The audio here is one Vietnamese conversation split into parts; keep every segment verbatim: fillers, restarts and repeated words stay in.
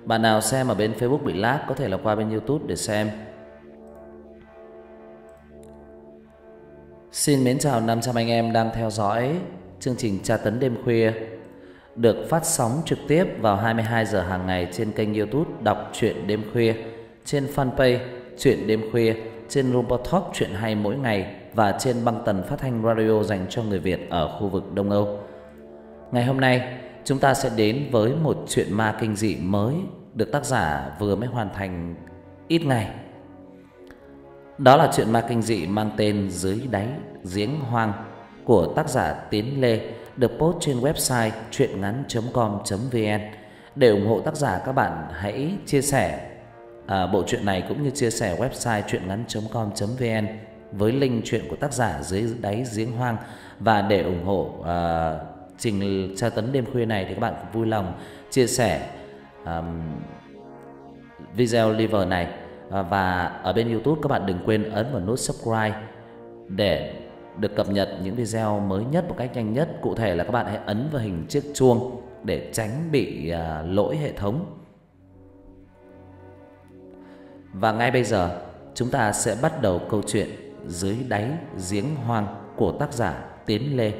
Bạn nào xem ở bên Facebook bị lag có thể là qua bên YouTube để xem. Xin mến chào năm trăm anh em đang theo dõi chương trình Tra Tấn Đêm Khuya, được phát sóng trực tiếp vào hai mươi hai giờ hàng ngày trên kênh YouTube Đọc Truyện Đêm Khuya, trên fanpage Truyện Đêm Khuya, trên Robot Talk Truyện Hay Mỗi Ngày và trên băng tần phát thanh radio dành cho người Việt ở khu vực Đông Âu. Ngày hôm nay chúng ta sẽ đến với một truyện ma kinh dị mới được tác giả vừa mới hoàn thành ít ngày. Đó là truyện ma kinh dị mang tên Dưới Đáy Giếng Hoang của tác giả Tiến Lê, được post trên website truyện ngắn chấm com chấm vn. Để ủng hộ tác giả, các bạn hãy chia sẻ à, bộ truyện này cũng như chia sẻ website truyện ngắn chấm com chấm vn với link truyện của tác giả Dưới Đáy Giếng Hoang. Và để ủng hộ à, trình tra tấn đêm khuya này thì các bạn cũng vui lòng chia sẻ um, video live này. Và ở bên YouTube các bạn đừng quên ấn vào nút subscribe để được cập nhật những video mới nhất một cách nhanh nhất. Cụ thể là các bạn hãy ấn vào hình chiếc chuông để tránh bị uh, lỗi hệ thống. Và ngay bây giờ chúng ta sẽ bắt đầu câu chuyện Dưới Đáy Giếng Hoang của tác giả Tiến Lê.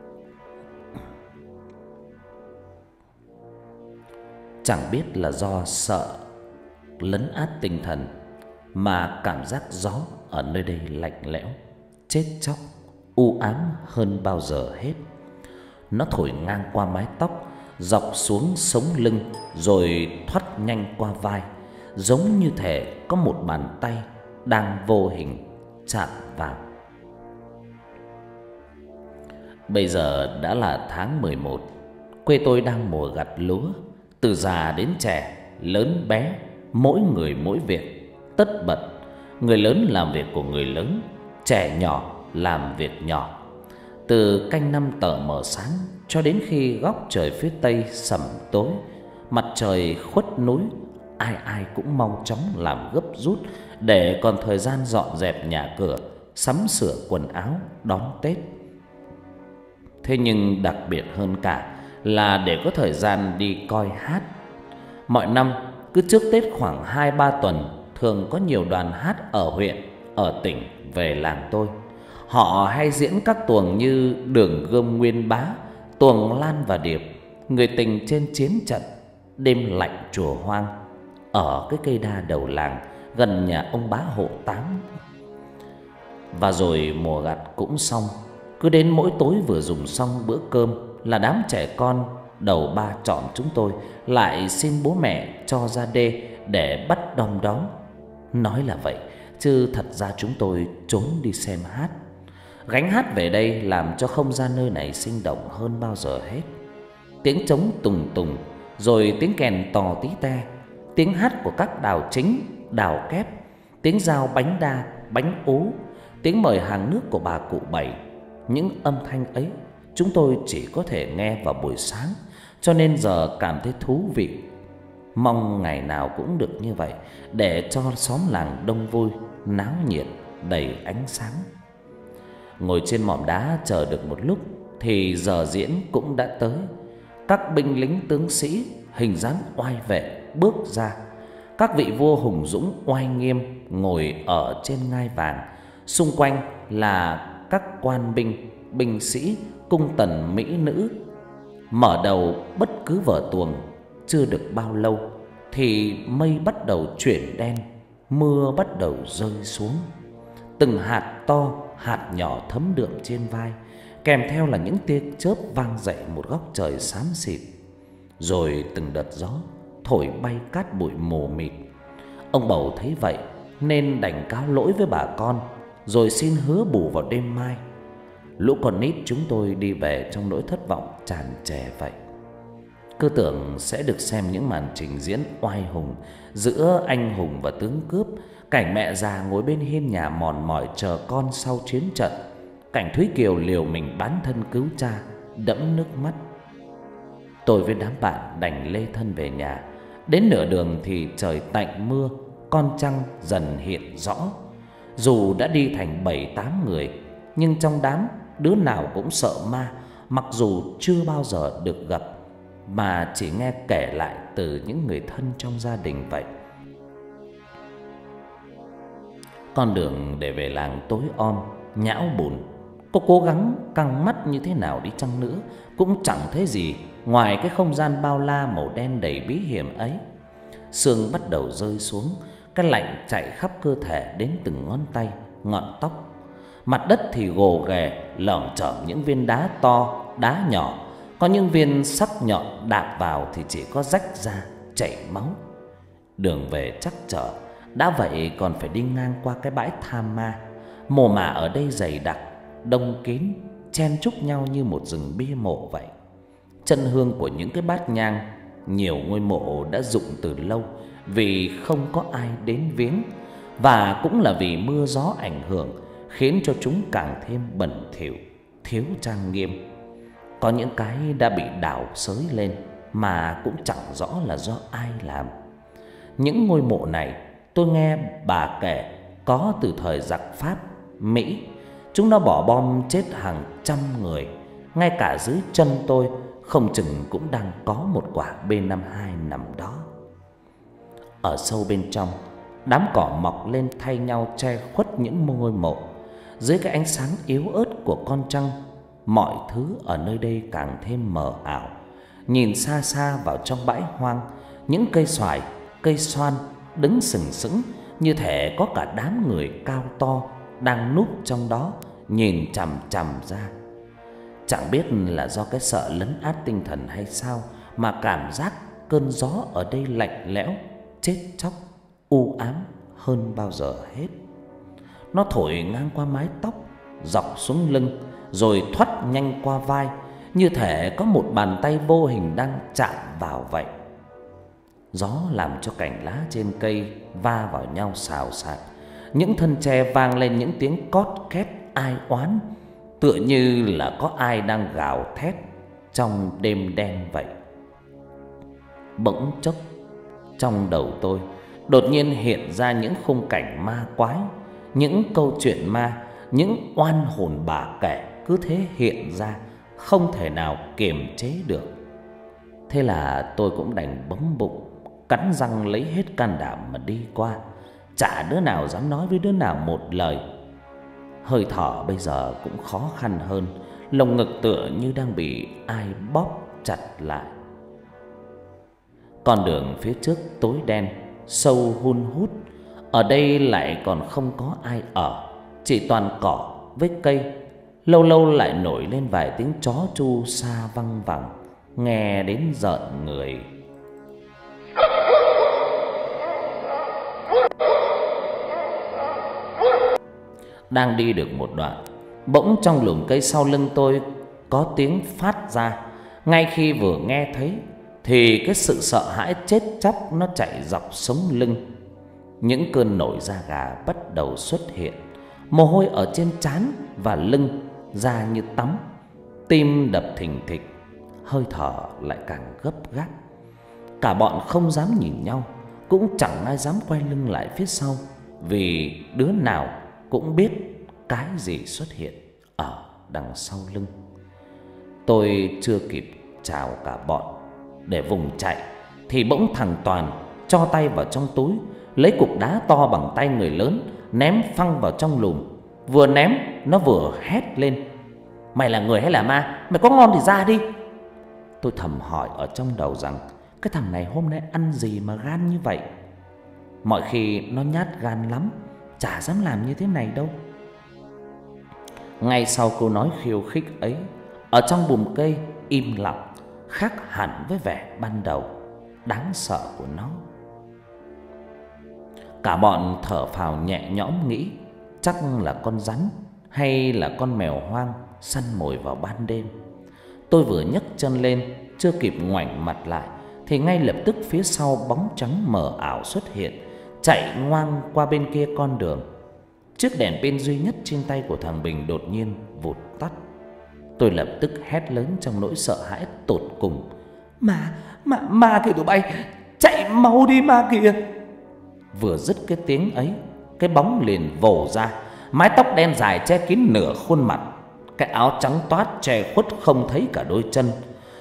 Chẳng biết là do sợ lấn át tinh thần mà cảm giác gió ở nơi đây lạnh lẽo, chết chóc, u ám hơn bao giờ hết. Nó thổi ngang qua mái tóc, dọc xuống sống lưng, rồi thoát nhanh qua vai, giống như thể có một bàn tay đang vô hình chạm vào. Bây giờ đã là tháng mười một, quê tôi đang mùa gặt lúa. Từ già đến trẻ, lớn bé, mỗi người mỗi việc, tất bật. Người lớn làm việc của người lớn, trẻ nhỏ làm việc nhỏ. Từ canh năm tờ mờ sáng cho đến khi góc trời phía tây sẩm tối, mặt trời khuất núi, ai ai cũng mau chóng làm gấp rút để còn thời gian dọn dẹp nhà cửa, sắm sửa quần áo đón Tết. Thế nhưng đặc biệt hơn cả là để có thời gian đi coi hát. Mọi năm cứ trước Tết khoảng hai ba tuần, thường có nhiều đoàn hát ở huyện, ở tỉnh về làng tôi. Họ hay diễn các tuồng như Đường Gươm Nguyên Bá, tuồng Lan và Điệp, Người Tình Trên Chiến Trận, Đêm Lạnh Chùa Hoang, ở cái cây đa đầu làng gần nhà ông bá Hộ Tám. Và rồi mùa gặt cũng xong. Cứ đến mỗi tối vừa dùng xong bữa cơm là đám trẻ con đầu ba chọn chúng tôi lại xin bố mẹ cho ra đê để bắt đom đóm. Nói là vậy chứ thật ra chúng tôi trốn đi xem hát. Gánh hát về đây làm cho không gian nơi này sinh động hơn bao giờ hết. Tiếng trống tùng tùng, rồi tiếng kèn tò tí te, tiếng hát của các đào chính, đào kép, tiếng dao bánh đa, bánh ố, tiếng mời hàng nước của bà cụ Bảy. Những âm thanh ấy chúng tôi chỉ có thể nghe vào buổi sáng, cho nên giờ cảm thấy thú vị. Mong ngày nào cũng được như vậy để cho xóm làng đông vui, náo nhiệt, đầy ánh sáng. Ngồi trên mỏm đá chờ được một lúc thì giờ diễn cũng đã tới. Các binh lính tướng sĩ hình dáng oai vệ bước ra. Các vị vua hùng dũng oai nghiêm ngồi ở trên ngai vàng. Xung quanh là các quan binh, binh sĩ, cung tần mỹ nữ. Mở đầu bất cứ vở tuồng chưa được bao lâu thì mây bắt đầu chuyển đen, mưa bắt đầu rơi xuống. Từng hạt to, hạt nhỏ thấm đượm trên vai, kèm theo là những tia chớp vang dậy một góc trời xám xịt. Rồi từng đợt gió thổi bay cát bụi mù mịt. Ông Bầu thấy vậy nên đành cáo lỗi với bà con, rồi xin hứa bù vào đêm mai. Lũ con nít chúng tôi đi về trong nỗi thất vọng tràn trề vậy. Cứ tưởng sẽ được xem những màn trình diễn oai hùng giữa anh hùng và tướng cướp, cảnh mẹ già ngồi bên hiên nhà mòn mỏi chờ con sau chiến trận, cảnh Thúy Kiều liều mình bán thân cứu cha đẫm nước mắt. Tôi với đám bạn đành lê thân về nhà. Đến nửa đường thì trời tạnh mưa, con trăng dần hiện rõ. Dù đã đi thành bảy tám người, nhưng trong đám đứa nào cũng sợ ma, mặc dù chưa bao giờ được gặp. mà chỉ nghe kể lại từ những người thân trong gia đình vậy. Con đường để về làng tối om, nhão bùn. Cô cố gắng căng mắt như thế nào đi chăng nữa cũng chẳng thấy gì ngoài cái không gian bao la màu đen đầy bí hiểm ấy. Sương bắt đầu rơi xuống, cái lạnh chạy khắp cơ thể đến từng ngón tay, ngọn tóc. Mặt đất thì gồ ghề, lởm chởm những viên đá to, đá nhỏ. Có những viên sắc nhọn đạp vào thì chỉ có rách ra, chảy máu. Đường về chắc trở, đã vậy còn phải đi ngang qua cái bãi tha ma. Mồ mả ở đây dày đặc, đông kín, chen chúc nhau như một rừng bia mộ vậy. Chân hương của những cái bát nhang, nhiều ngôi mộ đã rụng từ lâu vì không có ai đến viếng, và cũng là vì mưa gió ảnh hưởng khiến cho chúng càng thêm bẩn thỉu, thiếu trang nghiêm. Có những cái đã bị đào xới lên mà cũng chẳng rõ là do ai làm. Những ngôi mộ này tôi nghe bà kể có từ thời giặc Pháp, Mỹ. Chúng nó bỏ bom chết hàng trăm người. Ngay cả dưới chân tôi không chừng cũng đang có một quả B năm mươi hai nằm đó. Ở sâu bên trong, đám cỏ mọc lên thay nhau che khuất những ngôi mộ. Dưới cái ánh sáng yếu ớt của con trăng, mọi thứ ở nơi đây càng thêm mờ ảo. Nhìn xa xa vào trong bãi hoang, những cây xoài, cây xoan đứng sừng sững, như thể có cả đám người cao to đang núp trong đó nhìn chằm chằm ra. Chẳng biết là do cái sợ lấn át tinh thần hay sao mà cảm giác cơn gió ở đây lạnh lẽo, chết chóc, u ám hơn bao giờ hết. Nó thổi ngang qua mái tóc, dọc xuống lưng, rồi thoắt nhanh qua vai, như thể có một bàn tay vô hình đang chạm vào vậy. Gió làm cho cành lá trên cây va vào nhau xào xạc. Những thân tre vang lên những tiếng cót két ai oán, tựa như là có ai đang gào thét trong đêm đen vậy. Bỗng chốc, trong đầu tôi đột nhiên hiện ra những khung cảnh ma quái, những câu chuyện ma, những oan hồn bà kể cứ thế hiện ra, không thể nào kiềm chế được. Thế là tôi cũng đành bấm bụng, cắn răng lấy hết can đảm mà đi qua. Chả đứa nào dám nói với đứa nào một lời. Hơi thở bây giờ cũng khó khăn hơn, lồng ngực tựa như đang bị ai bóp chặt lại. Con đường phía trước tối đen, sâu hun hút. Ở đây lại còn không có ai ở, chỉ toàn cỏ với cây. Lâu lâu lại nổi lên vài tiếng chó tru xa văng vẳng, nghe đến rợn người. Đang đi được một đoạn, bỗng trong lùm cây sau lưng tôi có tiếng phát ra. Ngay khi vừa nghe thấy thì cái sự sợ hãi chết chóc nó chạy dọc sống lưng. Những cơn nổi da gà bắt đầu xuất hiện, mồ hôi ở trên trán và lưng ra như tắm, tim đập thình thịch, hơi thở lại càng gấp gáp. Cả bọn không dám nhìn nhau, cũng chẳng ai dám quay lưng lại phía sau, vì đứa nào cũng biết cái gì xuất hiện ở đằng sau lưng. Tôi chưa kịp chào cả bọn để vùng chạy thì bỗng thằng Toàn cho tay vào trong túi, lấy cục đá to bằng tay người lớn ném phăng vào trong lùm. Vừa ném nó vừa hét lên: "Mày là người hay là ma? Mày có ngon thì ra đi." Tôi thầm hỏi ở trong đầu rằng cái thằng này hôm nay ăn gì mà gan như vậy. Mọi khi nó nhát gan lắm, chả dám làm như thế này đâu. Ngay sau câu nói khiêu khích ấy, ở trong bùm cây im lặng, khác hẳn với vẻ ban đầu đáng sợ của nó. Cả bọn thở phào nhẹ nhõm nghĩ chắc là con rắn hay là con mèo hoang săn mồi vào ban đêm. Tôi vừa nhấc chân lên, chưa kịp ngoảnh mặt lại thì ngay lập tức phía sau bóng trắng mờ ảo xuất hiện, chạy ngoang qua bên kia con đường. Chiếc đèn pin duy nhất trên tay của thằng Bình đột nhiên vụt tắt. Tôi lập tức hét lớn trong nỗi sợ hãi tột cùng: "Ma, ma, ma kìa tụi bay, chạy mau đi ma kìa!" Vừa dứt cái tiếng ấy, cái bóng liền vồ ra, mái tóc đen dài che kín nửa khuôn mặt, cái áo trắng toát che khuất không thấy cả đôi chân.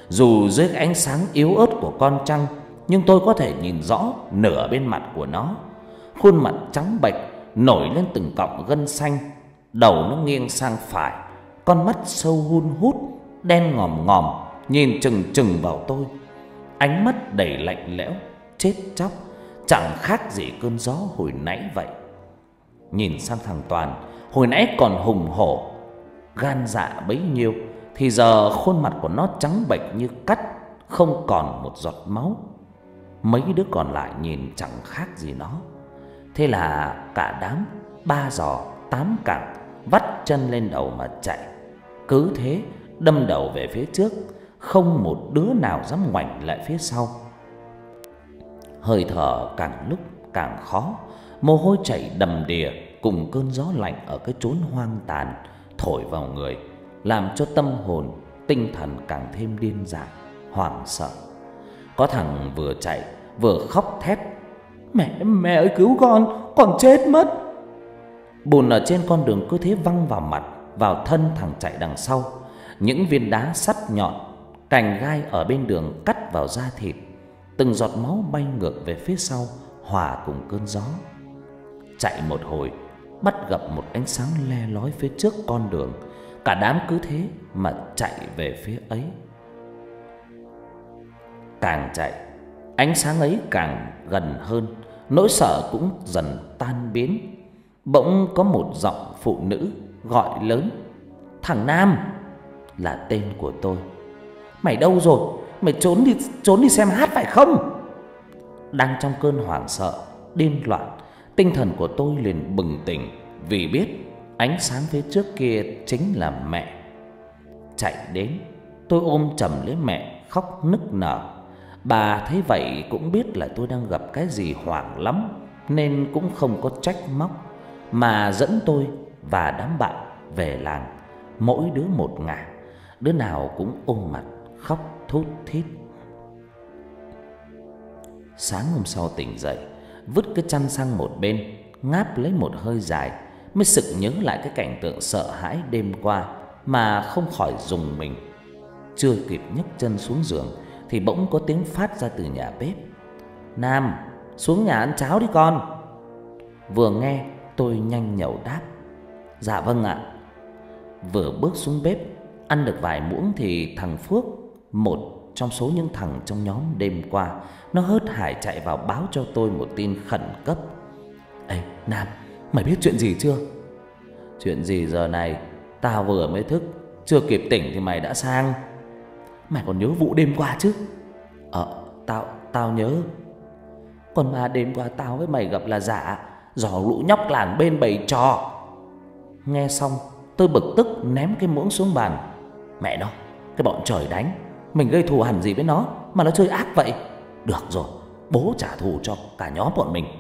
Dù dưới ánh sáng yếu ớt của con trăng, nhưng tôi có thể nhìn rõ nửa bên mặt của nó. Khuôn mặt trắng bệch, nổi lên từng cọng gân xanh, đầu nó nghiêng sang phải, con mắt sâu hun hút, đen ngòm ngòm, nhìn chừng chừng vào tôi. Ánh mắt đầy lạnh lẽo, chết chóc, chẳng khác gì cơn gió hồi nãy vậy. Nhìn sang thằng Toàn, hồi nãy còn hùng hổ, gan dạ bấy nhiêu, thì giờ khuôn mặt của nó trắng bệch như cắt, không còn một giọt máu. Mấy đứa còn lại nhìn chẳng khác gì nó. Thế là cả đám ba giò tám cẳng vắt chân lên đầu mà chạy. Cứ thế đâm đầu về phía trước, không một đứa nào dám ngoảnh lại phía sau. Hơi thở càng lúc càng khó, mồ hôi chảy đầm đìa cùng cơn gió lạnh ở cái chốn hoang tàn thổi vào người, làm cho tâm hồn tinh thần càng thêm điên dại, hoảng sợ. Có thằng vừa chạy vừa khóc thét: Mẹ, mẹ ơi cứu con, con chết mất. Bùn ở trên con đường cứ thế văng vào mặt, vào thân thằng chạy đằng sau. Những viên đá sắt nhọn, cành gai ở bên đường cắt vào da thịt. Từng giọt máu bay ngược về phía sau, hòa cùng cơn gió. Chạy một hồi, bắt gặp một ánh sáng le lói phía trước con đường. Cả đám cứ thế mà chạy về phía ấy. Càng chạy, ánh sáng ấy càng gần hơn, nỗi sợ cũng dần tan biến. Bỗng có một giọng phụ nữ gọi lớn: Thằng Nam! Là tên của tôi. Mày đâu rồi? Mày trốn đi trốn đi xem hát phải không? Đang trong cơn hoảng sợ, điên loạn, tinh thần của tôi liền bừng tỉnh, vì biết ánh sáng phía trước kia chính là mẹ. Chạy đến, tôi ôm chầm lấy mẹ khóc nức nở. Bà thấy vậy cũng biết là tôi đang gặp cái gì hoảng lắm, nên cũng không có trách móc, mà dẫn tôi và đám bạn về làng, mỗi đứa một ngả. Đứa nào cũng ôm mặt khóc thút thít. Sáng hôm sau tỉnh dậy, vứt cái chăn sang một bên, ngáp lấy một hơi dài, mới sực nhớ lại cái cảnh tượng sợ hãi đêm qua mà không khỏi rùng mình. Chưa kịp nhấc chân xuống giường thì bỗng có tiếng phát ra từ nhà bếp: Nam, xuống nhà ăn cháo đi con. Vừa nghe tôi nhanh nhẩu đáp: Dạ vâng ạ. Vừa bước xuống bếp, ăn được vài muỗng thì thằng Phước, một trong số những thằng trong nhóm đêm qua, nó hớt hải chạy vào báo cho tôi một tin khẩn cấp: Ê Nam, mày biết chuyện gì chưa? Chuyện gì giờ này? Tao vừa mới thức, chưa kịp tỉnh thì mày đã sang. Mày còn nhớ vụ đêm qua chứ? Ờ, tao tao nhớ. Còn mà đêm qua tao với mày gặp là giả, dò lũ nhóc làng bên bày trò. Nghe xong, tôi bực tức ném cái muỗng xuống bàn. Mẹ nó, cái bọn trời đánh, mình gây thù hằn gì với nó mà nó chơi ác vậy? Được rồi, bố trả thù cho cả nhóm bọn mình.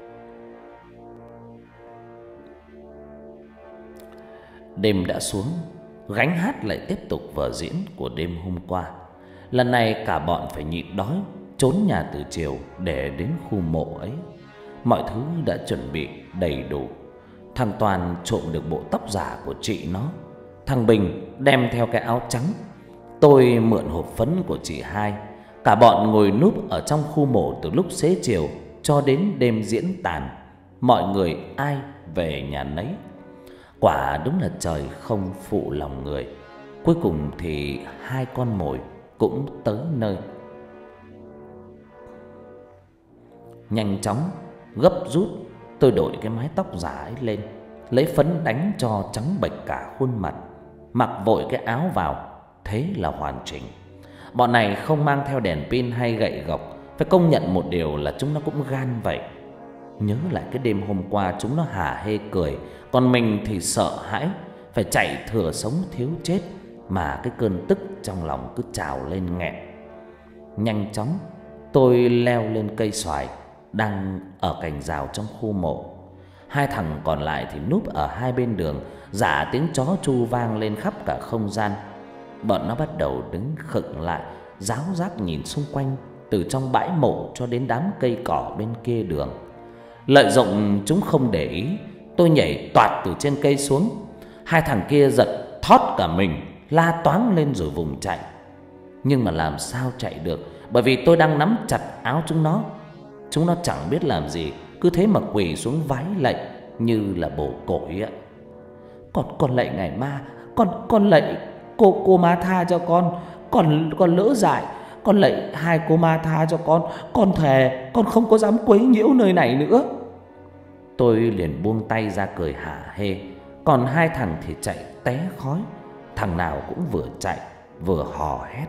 Đêm đã xuống, gánh hát lại tiếp tục vở diễn của đêm hôm qua. Lần này cả bọn phải nhịn đói, trốn nhà từ chiều để đến khu mộ ấy. Mọi thứ đã chuẩn bị đầy đủ. Thằng Toàn trộm được bộ tóc giả của chị nó, thằng Bình đem theo cái áo trắng, tôi mượn hộp phấn của chị hai. Cả bọn ngồi núp ở trong khu mộ từ lúc xế chiều cho đến đêm diễn tàn. Mọi người ai về nhà nấy. Quả đúng là trời không phụ lòng người. Cuối cùng thì hai con mồi cũng tới nơi. Nhanh chóng, gấp rút, tôi đổi cái mái tóc giả ấy lên, lấy phấn đánh cho trắng bệch cả khuôn mặt, mặc vội cái áo vào. Thế là hoàn chỉnh. Bọn này không mang theo đèn pin hay gậy gộc. Phải công nhận một điều là chúng nó cũng gan vậy. Nhớ lại cái đêm hôm qua chúng nó hả hê cười, còn mình thì sợ hãi, phải chạy thừa sống thiếu chết, mà cái cơn tức trong lòng cứ trào lên nghẹn. Nhanh chóng tôi leo lên cây xoài đang ở cành rào trong khu mộ. Hai thằng còn lại thì núp ở hai bên đường, giả tiếng chó tru vang lên khắp cả không gian. Bọn nó bắt đầu đứng khựng lại, ráo rác nhìn xung quanh, từ trong bãi mộ cho đến đám cây cỏ bên kia đường. Lợi dụng chúng không để ý, tôi nhảy toạt từ trên cây xuống. Hai thằng kia giật thót cả mình, la toáng lên rồi vùng chạy. Nhưng mà làm sao chạy được, bởi vì tôi đang nắm chặt áo chúng nó. Chúng nó chẳng biết làm gì, cứ thế mà quỳ xuống vái lạy như là bổ cội ạ. Con con lạy ngài ma, con con lạy cô cô ma tha cho con, con con lỡ dại, con lạy hai cô ma tha cho con, con thề con không có dám quấy nhiễu nơi này nữa. Tôi liền buông tay ra cười hả hê, còn hai thằng thì chạy té khói, thằng nào cũng vừa chạy vừa hò hét.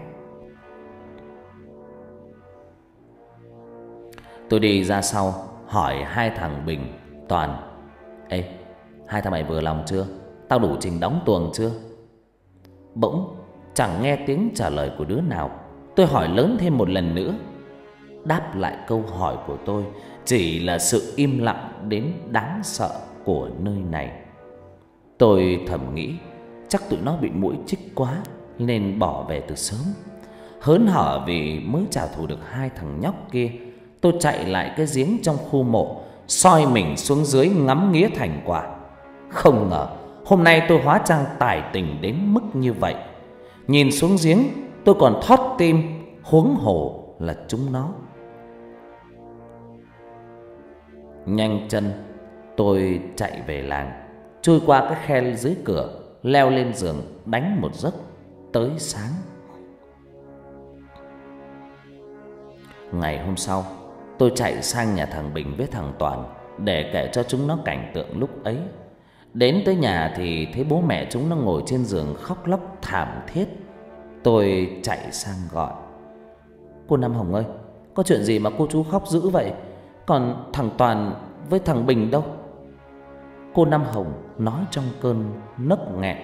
Tôi đi ra sau hỏi hai thằng Bình, Toàn: "Ê, hai thằng mày vừa lòng chưa? Tao đủ trình đóng tuồng chưa?" Bỗng chẳng nghe tiếng trả lời của đứa nào. Tôi hỏi lớn thêm một lần nữa. Đáp lại câu hỏi của tôi chỉ là sự im lặng đến đáng sợ của nơi này. Tôi thầm nghĩ chắc tụi nó bị muỗi chích quá nên bỏ về từ sớm. Hớn hở vì mới trả thù được hai thằng nhóc kia, tôi chạy lại cái giếng trong khu mộ, soi mình xuống dưới ngắm nghía thành quả. Không ngờ hôm nay tôi hóa trang tài tình đến mức như vậy. Nhìn xuống giếng tôi còn thót tim, huống hồ là chúng nó. Nhanh chân tôi chạy về làng, chui qua cái khe dưới cửa, leo lên giường đánh một giấc tới sáng. Ngày hôm sau, tôi chạy sang nhà thằng Bình với thằng Toàn để kể cho chúng nó cảnh tượng lúc ấy. Đến tới nhà thì thấy bố mẹ chúng nó ngồi trên giường khóc lóc thảm thiết. Tôi chạy sang gọi: "Cô Năm Hồng ơi, có chuyện gì mà cô chú khóc dữ vậy? Còn thằng Toàn với thằng Bình đâu?" Cô Năm Hồng nói trong cơn nấc nghẹn: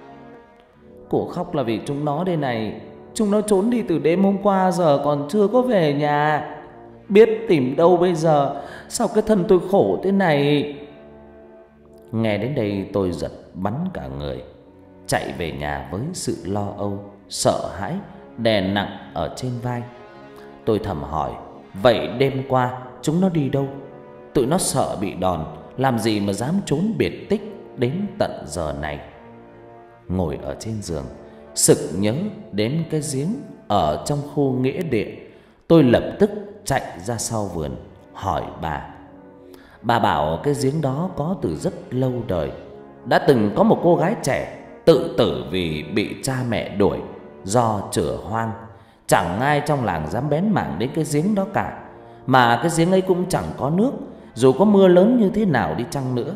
"Cô khóc là vì chúng nó đây này. Chúng nó trốn đi từ đêm hôm qua giờ còn chưa có về nhà. Biết tìm đâu bây giờ, sao cái thân tôi khổ thế này." Nghe đến đây tôi giật bắn cả người, chạy về nhà với sự lo âu, sợ hãi đè nặng ở trên vai. Tôi thầm hỏi: vậy đêm qua chúng nó đi đâu? Tụi nó sợ bị đòn, làm gì mà dám trốn biệt tích đến tận giờ này? Ngồi ở trên giường, sực nhớ đến cái giếng ở trong khu nghĩa địa, tôi lập tức chạy ra sau vườn hỏi bà. Bà bảo cái giếng đó có từ rất lâu đời. Đã từng có một cô gái trẻ tự tử vì bị cha mẹ đuổi do chửa hoang. Chẳng ai trong làng dám bén mảng đến cái giếng đó cả. Mà cái giếng ấy cũng chẳng có nước, dù có mưa lớn như thế nào đi chăng nữa.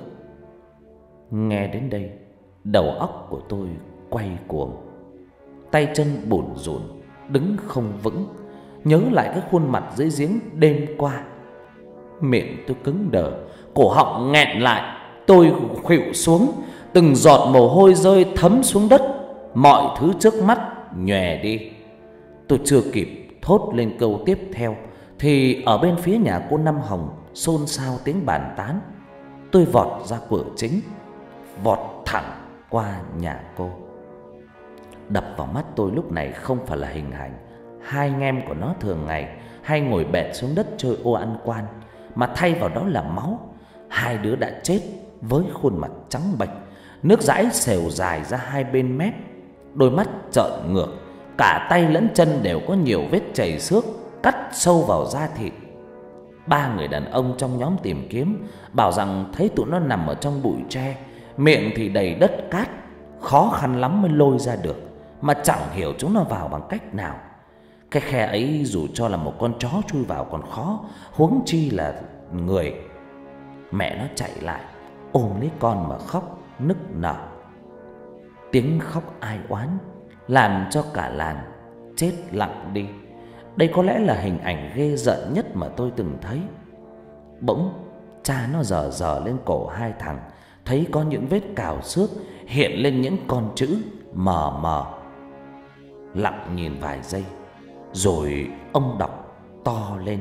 Nghe đến đây, đầu óc của tôi quay cuồng, tay chân bủn rủn, đứng không vững. Nhớ lại cái khuôn mặt dưới giếng đêm qua, miệng tôi cứng đờ, cổ họng nghẹn lại. Tôi khuỵu xuống, từng giọt mồ hôi rơi thấm xuống đất. Mọi thứ trước mắt nhòe đi. Tôi chưa kịp thốt lên câu tiếp theo thì ở bên phía nhà cô Năm Hồng xôn xao tiếng bàn tán. Tôi vọt ra cửa chính, vọt thẳng qua nhà cô. Đập vào mắt tôi lúc này không phải là hình ảnh hai anh em của nó thường ngày hay ngồi bệt xuống đất chơi ô ăn quan, mà thay vào đó là máu. Hai đứa đã chết với khuôn mặt trắng bệch, nước dãi xèo dài ra hai bên mép, đôi mắt trợn ngược, cả tay lẫn chân đều có nhiều vết chảy xước cắt sâu vào da thịt. Ba người đàn ông trong nhóm tìm kiếm bảo rằng thấy tụi nó nằm ở trong bụi tre, miệng thì đầy đất cát, khó khăn lắm mới lôi ra được, mà chẳng hiểu chúng nó vào bằng cách nào. Cái khe ấy dù cho là một con chó chui vào còn khó, huống chi là người. Mẹ nó chạy lại ôm lấy con mà khóc nức nở. Tiếng khóc ai oán làm cho cả làng chết lặng đi. Đây có lẽ là hình ảnh ghê rợn nhất mà tôi từng thấy. Bỗng cha nó giở giở lên cổ hai thằng, thấy có những vết cào xước hiện lên những con chữ mờ mờ. Lặng nhìn vài giây rồi ông đọc to lên: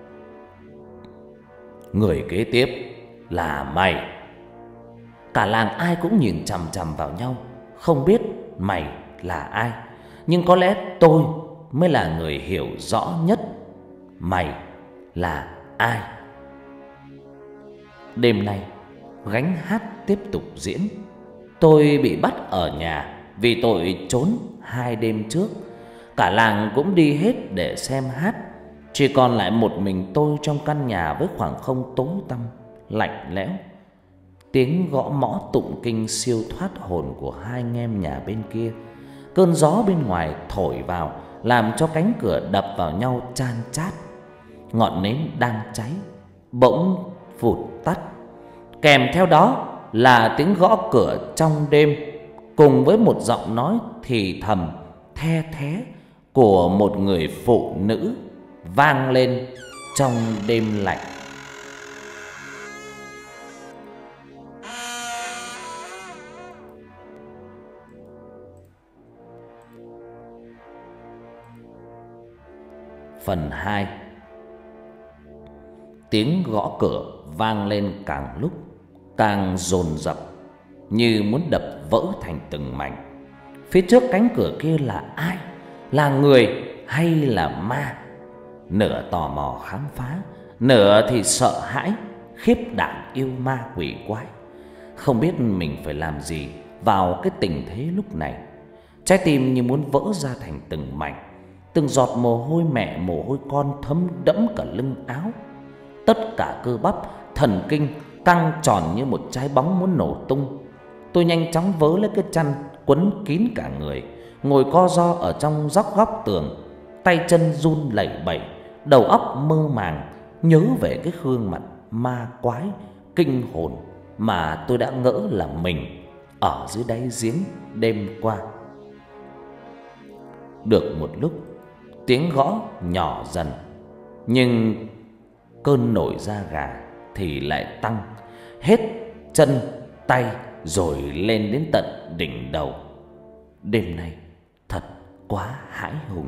người kế tiếp là mày. Cả làng ai cũng nhìn chằm chằm vào nhau, không biết mày là ai. Nhưng có lẽ tôi mới là người hiểu rõ nhất mày là ai. Đêm nay gánh hát tiếp tục diễn. Tôi bị bắt ở nhà vì tội trốn hai đêm trước. Cả làng cũng đi hết để xem hát, chỉ còn lại một mình tôi trong căn nhà với khoảng không tối tăm lạnh lẽo. Tiếng gõ mõ tụng kinh siêu thoát hồn của hai anh em nhà bên kia. Cơn gió bên ngoài thổi vào làm cho cánh cửa đập vào nhau chan chát. Ngọn nến đang cháy bỗng vụt tắt, kèm theo đó là tiếng gõ cửa trong đêm, cùng với một giọng nói thì thầm the thé của một người phụ nữ vang lên trong đêm lạnh. Phần hai. Tiếng gõ cửa vang lên càng lúc càng dồn dập, như muốn đập vỡ thành từng mảnh. Phía trước cánh cửa kia là ai? Là người hay là ma? Nửa tò mò khám phá, nửa thì sợ hãi, khiếp đảm yêu ma quỷ quái. Không biết mình phải làm gì vào cái tình thế lúc này. Trái tim như muốn vỡ ra thành từng mảnh. Từng giọt mồ hôi mẹ mồ hôi con thấm đẫm cả lưng áo. Tất cả cơ bắp thần kinh căng tròn như một trái bóng muốn nổ tung. Tôi nhanh chóng vớ lấy cái chăn quấn kín cả người, ngồi co ro ở trong góc góc tường, tay chân run lẩy bẩy, đầu óc mơ màng, nhớ về cái gương mặt ma quái kinh hồn mà tôi đã ngỡ là mình ở dưới đáy giếng đêm qua. Được một lúc, tiếng gõ nhỏ dần, nhưng cơn nổi da gà thì lại tăng hết chân tay rồi lên đến tận đỉnh đầu. Đêm nay thật quá hãi hùng.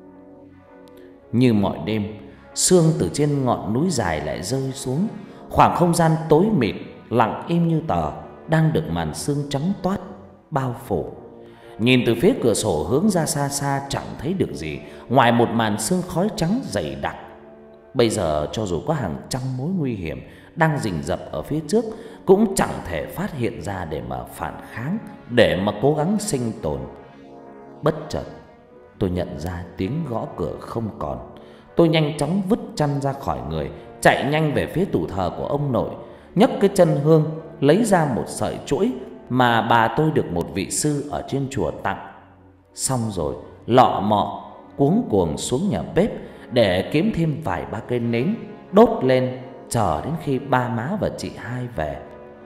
Như mọi đêm, sương từ trên ngọn núi dài lại rơi xuống. Khoảng không gian tối mịt lặng im như tờ đang được màn sương trắng toát bao phủ. Nhìn từ phía cửa sổ hướng ra xa xa chẳng thấy được gì ngoài một màn sương khói trắng dày đặc. Bây giờ cho dù có hàng trăm mối nguy hiểm đang rình rập ở phía trước, cũng chẳng thể phát hiện ra để mà phản kháng, để mà cố gắng sinh tồn. Bất chợt tôi nhận ra tiếng gõ cửa không còn. Tôi nhanh chóng vứt chăn ra khỏi người, chạy nhanh về phía tủ thờ của ông nội, nhấc cái chân hương lấy ra một sợi chuỗi mà bà tôi được một vị sư ở trên chùa tặng. Xong rồi lọ mọ cuống cuồng xuống nhà bếp để kiếm thêm vài ba cây nến đốt lên, chờ đến khi ba má và chị hai về.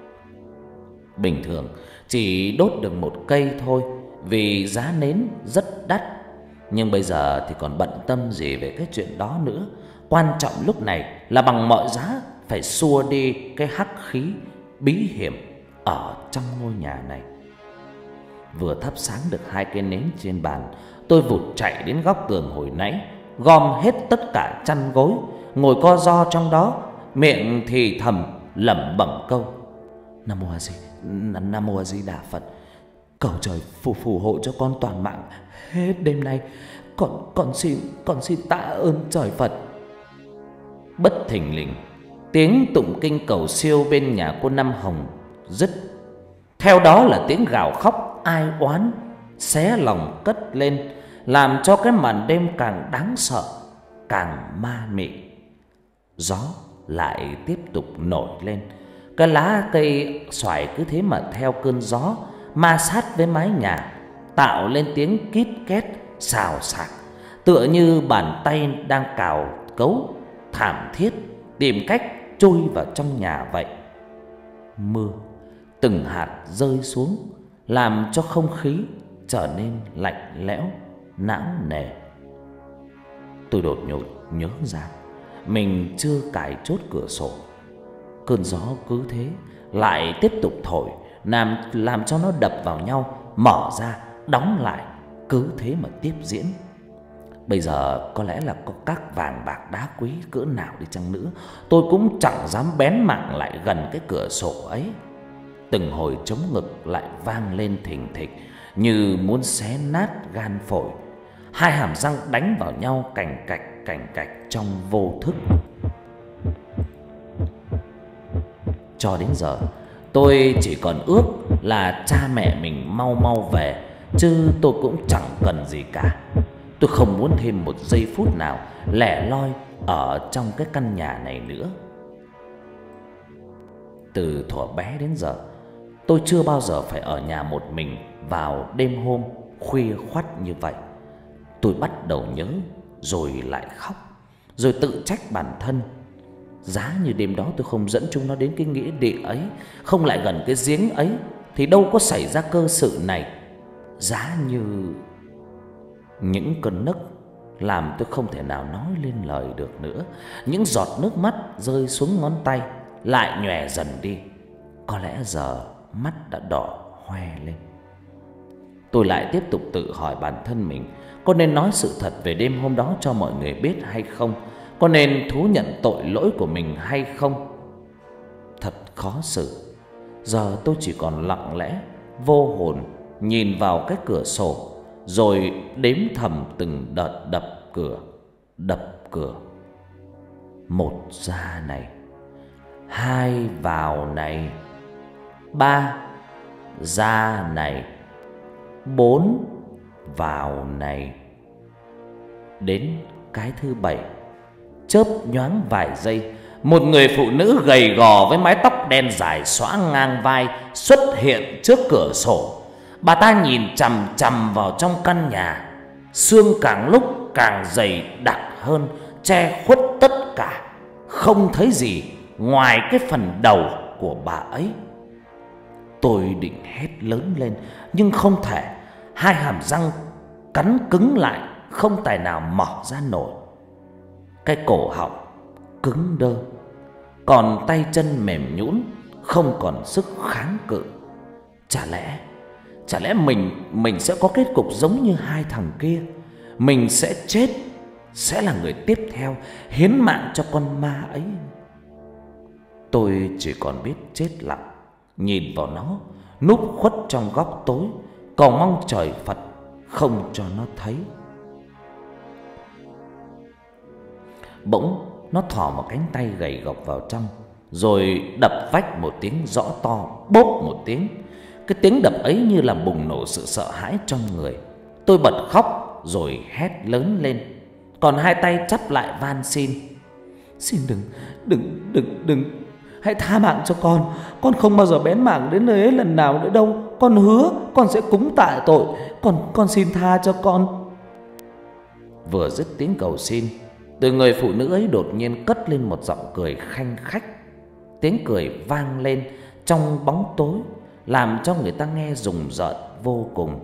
Bình thường chỉ đốt được một cây thôi vì giá nến rất đắt, nhưng bây giờ thì còn bận tâm gì về cái chuyện đó nữa. Quan trọng lúc này là bằng mọi giá phải xua đi cái hắc khí bí hiểm ở trong ngôi nhà này. Vừa thắp sáng được hai cây nến trên bàn, tôi vụt chạy đến góc tường hồi nãy, gom hết tất cả chăn gối, ngồi co ro trong đó, miệng thì thầm lẩm bẩm câu: Nam Mô A Di, Nam Mô A Di Đà Phật. Cầu trời phù phù hộ cho con toàn mạng hết đêm nay. Con con xin con xin tạ ơn trời Phật. Bất thình lình, tiếng tụng kinh cầu siêu bên nhà cô Năm Hồng dứt. Theo đó là tiếng gào khóc ai oán xé lòng cất lên, làm cho cái màn đêm càng đáng sợ, càng ma mị. Gió lại tiếp tục nổi lên. Cái lá cây xoài cứ thế mà theo cơn gió ma sát với mái nhà, tạo lên tiếng kít két xào xạc, tựa như bàn tay đang cào cấu thảm thiết tìm cách chui vào trong nhà vậy. Mưa từng hạt rơi xuống làm cho không khí trở nên lạnh lẽo, não nề. Tôi đột ngột nhớ ra mình chưa cài chốt cửa sổ. Cơn gió cứ thế lại tiếp tục thổi, làm làm cho nó đập vào nhau, mở ra, đóng lại, cứ thế mà tiếp diễn. Bây giờ có lẽ là có các vàng bạc đá quý cỡ nào đi chăng nữa, tôi cũng chẳng dám bén mảng lại gần cái cửa sổ ấy. Từng hồi trống ngực lại vang lên thình thịch, như muốn xé nát gan phổi. Hai hàm răng đánh vào nhau cành cạch cành cạch trong vô thức. Cho đến giờ tôi chỉ còn ước là cha mẹ mình mau mau về, chứ tôi cũng chẳng cần gì cả. Tôi không muốn thêm một giây phút nào lẻ loi ở trong cái căn nhà này nữa. Từ thuở bé đến giờ, tôi chưa bao giờ phải ở nhà một mình vào đêm hôm khuya khoắt như vậy. Tôi bắt đầu nhớ, rồi lại khóc, rồi tự trách bản thân. Giá như đêm đó tôi không dẫn chúng nó đến cái nghĩa địa ấy, không lại gần cái giếng ấy, thì đâu có xảy ra cơ sự này. Giá như... Những cơn nấc làm tôi không thể nào nói lên lời được nữa. Những giọt nước mắt rơi xuống ngón tay lại nhòe dần đi. Có lẽ giờ mắt đã đỏ hoe lên. Tôi lại tiếp tục tự hỏi bản thân mình, có nên nói sự thật về đêm hôm đó cho mọi người biết hay không? Có nên thú nhận tội lỗi của mình hay không? Thật khó xử. Giờ tôi chỉ còn lặng lẽ, vô hồn nhìn vào cái cửa sổ, rồi đếm thầm từng đợt đập cửa, đập cửa. Một ra này, hai vào này, ba ra này, bốn vào này. Đến cái thứ bảy, chớp nhoáng vài giây, một người phụ nữ gầy gò với mái tóc đen dài xõa ngang vai xuất hiện trước cửa sổ. Bà ta nhìn chằm chằm vào trong căn nhà. Sương càng lúc càng dày đặc hơn, che khuất tất cả, không thấy gì ngoài cái phần đầu của bà ấy. Tôi định hét lớn lên, nhưng không thể. Hai hàm răng cắn cứng lại, không tài nào mở ra nổi. Cái cổ họng cứng đơ, còn tay chân mềm nhũn, không còn sức kháng cự. Chả lẽ Chả lẽ mình Mình sẽ có kết cục giống như hai thằng kia? Mình sẽ chết, sẽ là người tiếp theo hiến mạng cho con ma ấy. Tôi chỉ còn biết chết lặng, nhìn vào nó núp khuất trong góc tối, cầu mong trời Phật không cho nó thấy. Bỗng nó thò một cánh tay gầy gộc vào trong, rồi đập vách một tiếng rõ to, bốp một tiếng. Cái tiếng đập ấy như làm bùng nổ sự sợ hãi trong người. Tôi bật khóc rồi hét lớn lên, còn hai tay chắp lại van xin: "Xin đừng, đừng, đừng, đừng, hãy tha mạng cho con. Con không bao giờ bén mảng đến nơi ấy lần nào nữa đâu. Con hứa con sẽ cúng tạ tội. Con, con xin tha cho con." Vừa dứt tiếng cầu xin, từ người phụ nữ ấy đột nhiên cất lên một giọng cười khanh khách. Tiếng cười vang lên trong bóng tối, làm cho người ta nghe rùng rợn vô cùng.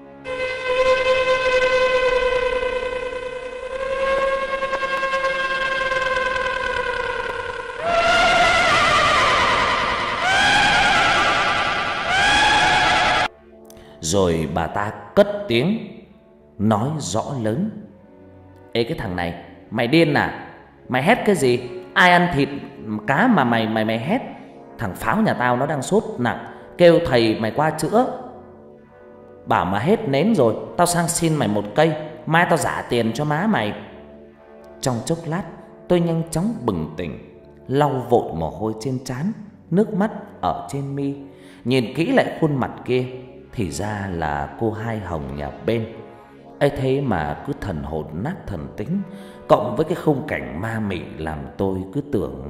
Rồi bà ta cất tiếng nói rõ lớn: "Ê cái thằng này, mày điên à? Mày hét cái gì? Ai ăn thịt cá mà mày mày mày hét? Thằng Pháo nhà tao nó đang sốt nặng, kêu thầy mày qua chữa. Bảo mà hết nến rồi, tao sang xin mày một cây, mai tao giả tiền cho má mày." Trong chốc lát, tôi nhanh chóng bừng tỉnh, lau vội mồ hôi trên trán, nước mắt ở trên mi. Nhìn kỹ lại khuôn mặt kia, thì ra là cô Hai Hồng nhà bên. ấy thế mà cứ thần hồn nát thần tính, cộng với cái khung cảnh ma mị làm tôi cứ tưởng.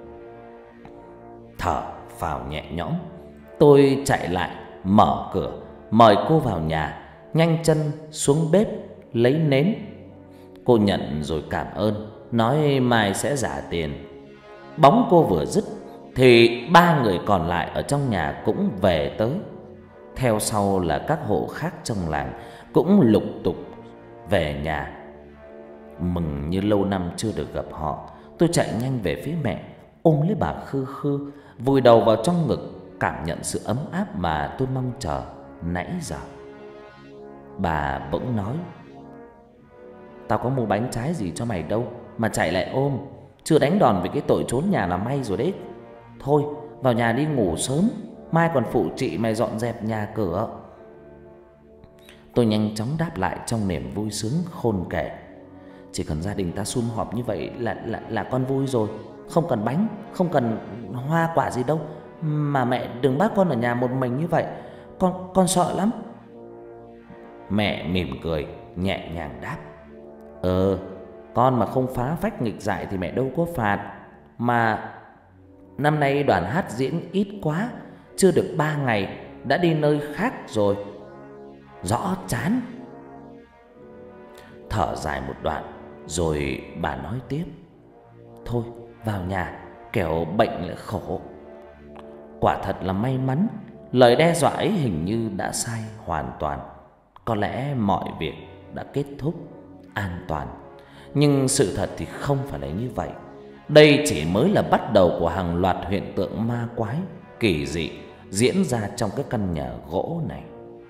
Thở phào nhẹ nhõm, tôi chạy lại mở cửa mời cô vào nhà, nhanh chân xuống bếp lấy nến. Cô nhận rồi cảm ơn, nói mai sẽ trả tiền. Bóng cô vừa dứt thì ba người còn lại ở trong nhà cũng về tới. Theo sau là các hộ khác trong làng cũng lục tục về nhà. Mừng như lâu năm chưa được gặp họ, tôi chạy nhanh về phía mẹ, ôm lấy bà Khư Khư, vùi đầu vào trong ngực, cảm nhận sự ấm áp mà tôi mong chờ nãy giờ. Bà bỗng nói: "Tao có mua bánh trái gì cho mày đâu mà chạy lại ôm. Chưa đánh đòn vì cái tội trốn nhà là may rồi đấy. Thôi vào nhà đi ngủ sớm, mai còn phụ chị mày dọn dẹp nhà cửa." Tôi nhanh chóng đáp lại trong niềm vui sướng khôn kể: "Chỉ cần gia đình ta sum họp như vậy là là là con vui rồi. Không cần bánh, không cần hoa quả gì đâu. Mà mẹ đừng bắt con ở nhà một mình như vậy, con con sợ lắm." Mẹ mỉm cười nhẹ nhàng đáp: Ờ, con mà không phá phách nghịch dại thì mẹ đâu có phạt. Mà năm nay đoàn hát diễn ít quá, chưa được ba ngày đã đi nơi khác rồi. Rõ chán. Thở dài một đoạn rồi bà nói tiếp: thôi vào nhà, kẻo bệnh lại khổ. Quả thật là may mắn, lời đe dọa ấy hình như đã sai hoàn toàn. Có lẽ mọi việc đã kết thúc an toàn. Nhưng sự thật thì không phải là như vậy. Đây chỉ mới là bắt đầu của hàng loạt hiện tượng ma quái, kỳ dị diễn ra trong cái căn nhà gỗ này.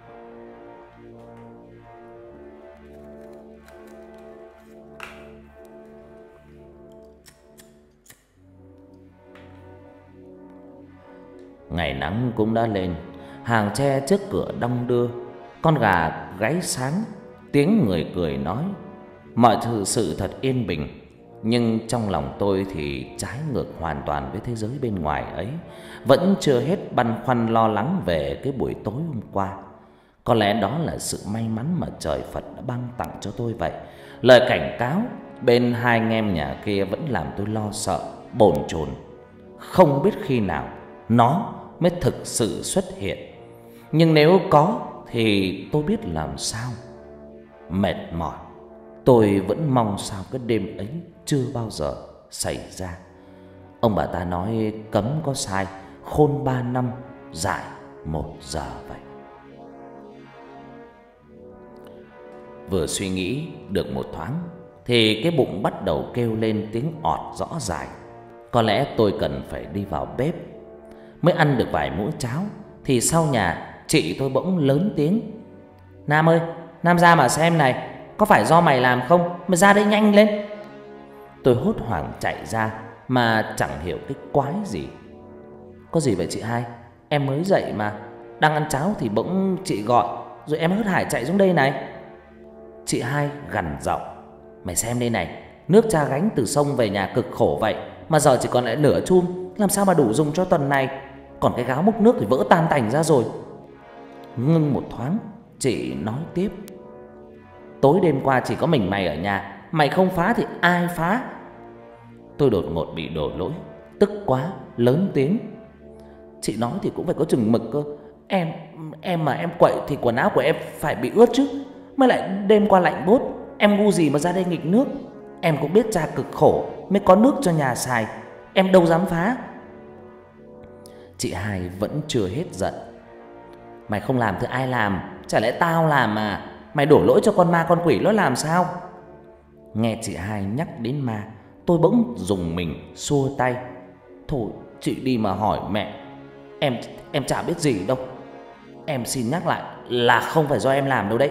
Ngày nắng cũng đã lên, hàng tre trước cửa đong đưa, con gà gáy sáng, tiếng người cười nói. Mọi thứ sự thật yên bình, nhưng trong lòng tôi thì trái ngược hoàn toàn với thế giới bên ngoài ấy. Vẫn chưa hết băn khoăn lo lắng về cái buổi tối hôm qua. Có lẽ đó là sự may mắn mà trời Phật đã ban tặng cho tôi vậy. Lời cảnh cáo bên hai anh em nhà kia vẫn làm tôi lo sợ, bồn chồn. Không biết khi nào nó mới thực sự xuất hiện. Nhưng nếu có thì tôi biết làm sao. Mệt mỏi, tôi vẫn mong sao cái đêm ấy chưa bao giờ xảy ra. Ông bà ta nói cấm có sai, khôn ba năm, dại một giờ vậy. Vừa suy nghĩ được một thoáng thì cái bụng bắt đầu kêu lên tiếng ọt rõ dài. Có lẽ tôi cần phải đi vào bếp. Mới ăn được vài muỗng cháo thì sau nhà chị tôi bỗng lớn tiếng: Nam ơi, Nam ra mà xem này, có phải do mày làm không? Mày ra đây nhanh lên. Tôi hốt hoảng chạy ra mà chẳng hiểu cái quái gì. Có gì vậy chị hai? Em mới dậy mà, đang ăn cháo thì bỗng chị gọi, rồi em hớt hải chạy xuống đây này. Chị hai gằn giọng: Mày xem đây này, nước cha gánh từ sông về nhà cực khổ vậy mà giờ chỉ còn lại nửa chum, làm sao mà đủ dùng cho tuần này. Còn cái gáo múc nước thì vỡ tan tành ra rồi. Ngưng một thoáng, chị nói tiếp: Tối đêm qua chỉ có mình mày ở nhà, mày không phá thì ai phá? Tôi đột ngột bị đổ lỗi, tức quá lớn tiếng: Chị nói thì cũng phải có chừng mực cơ. Em em mà em quậy thì quần áo của em phải bị ướt chứ. Mới lại đêm qua lạnh bốt, em ngu gì mà ra đây nghịch nước. Em cũng biết cha cực khổ mới có nước cho nhà xài, em đâu dám phá. Chị hai vẫn chưa hết giận: Mày không làm thì ai làm? Chả lẽ tao làm mà? Mày đổ lỗi cho con ma con quỷ nó làm sao? Nghe chị hai nhắc đến ma, tôi bỗng dùng mình xua tay: Thôi chị đi mà hỏi mẹ. Em em chả biết gì đâu. Em xin nhắc lại là không phải do em làm đâu đấy.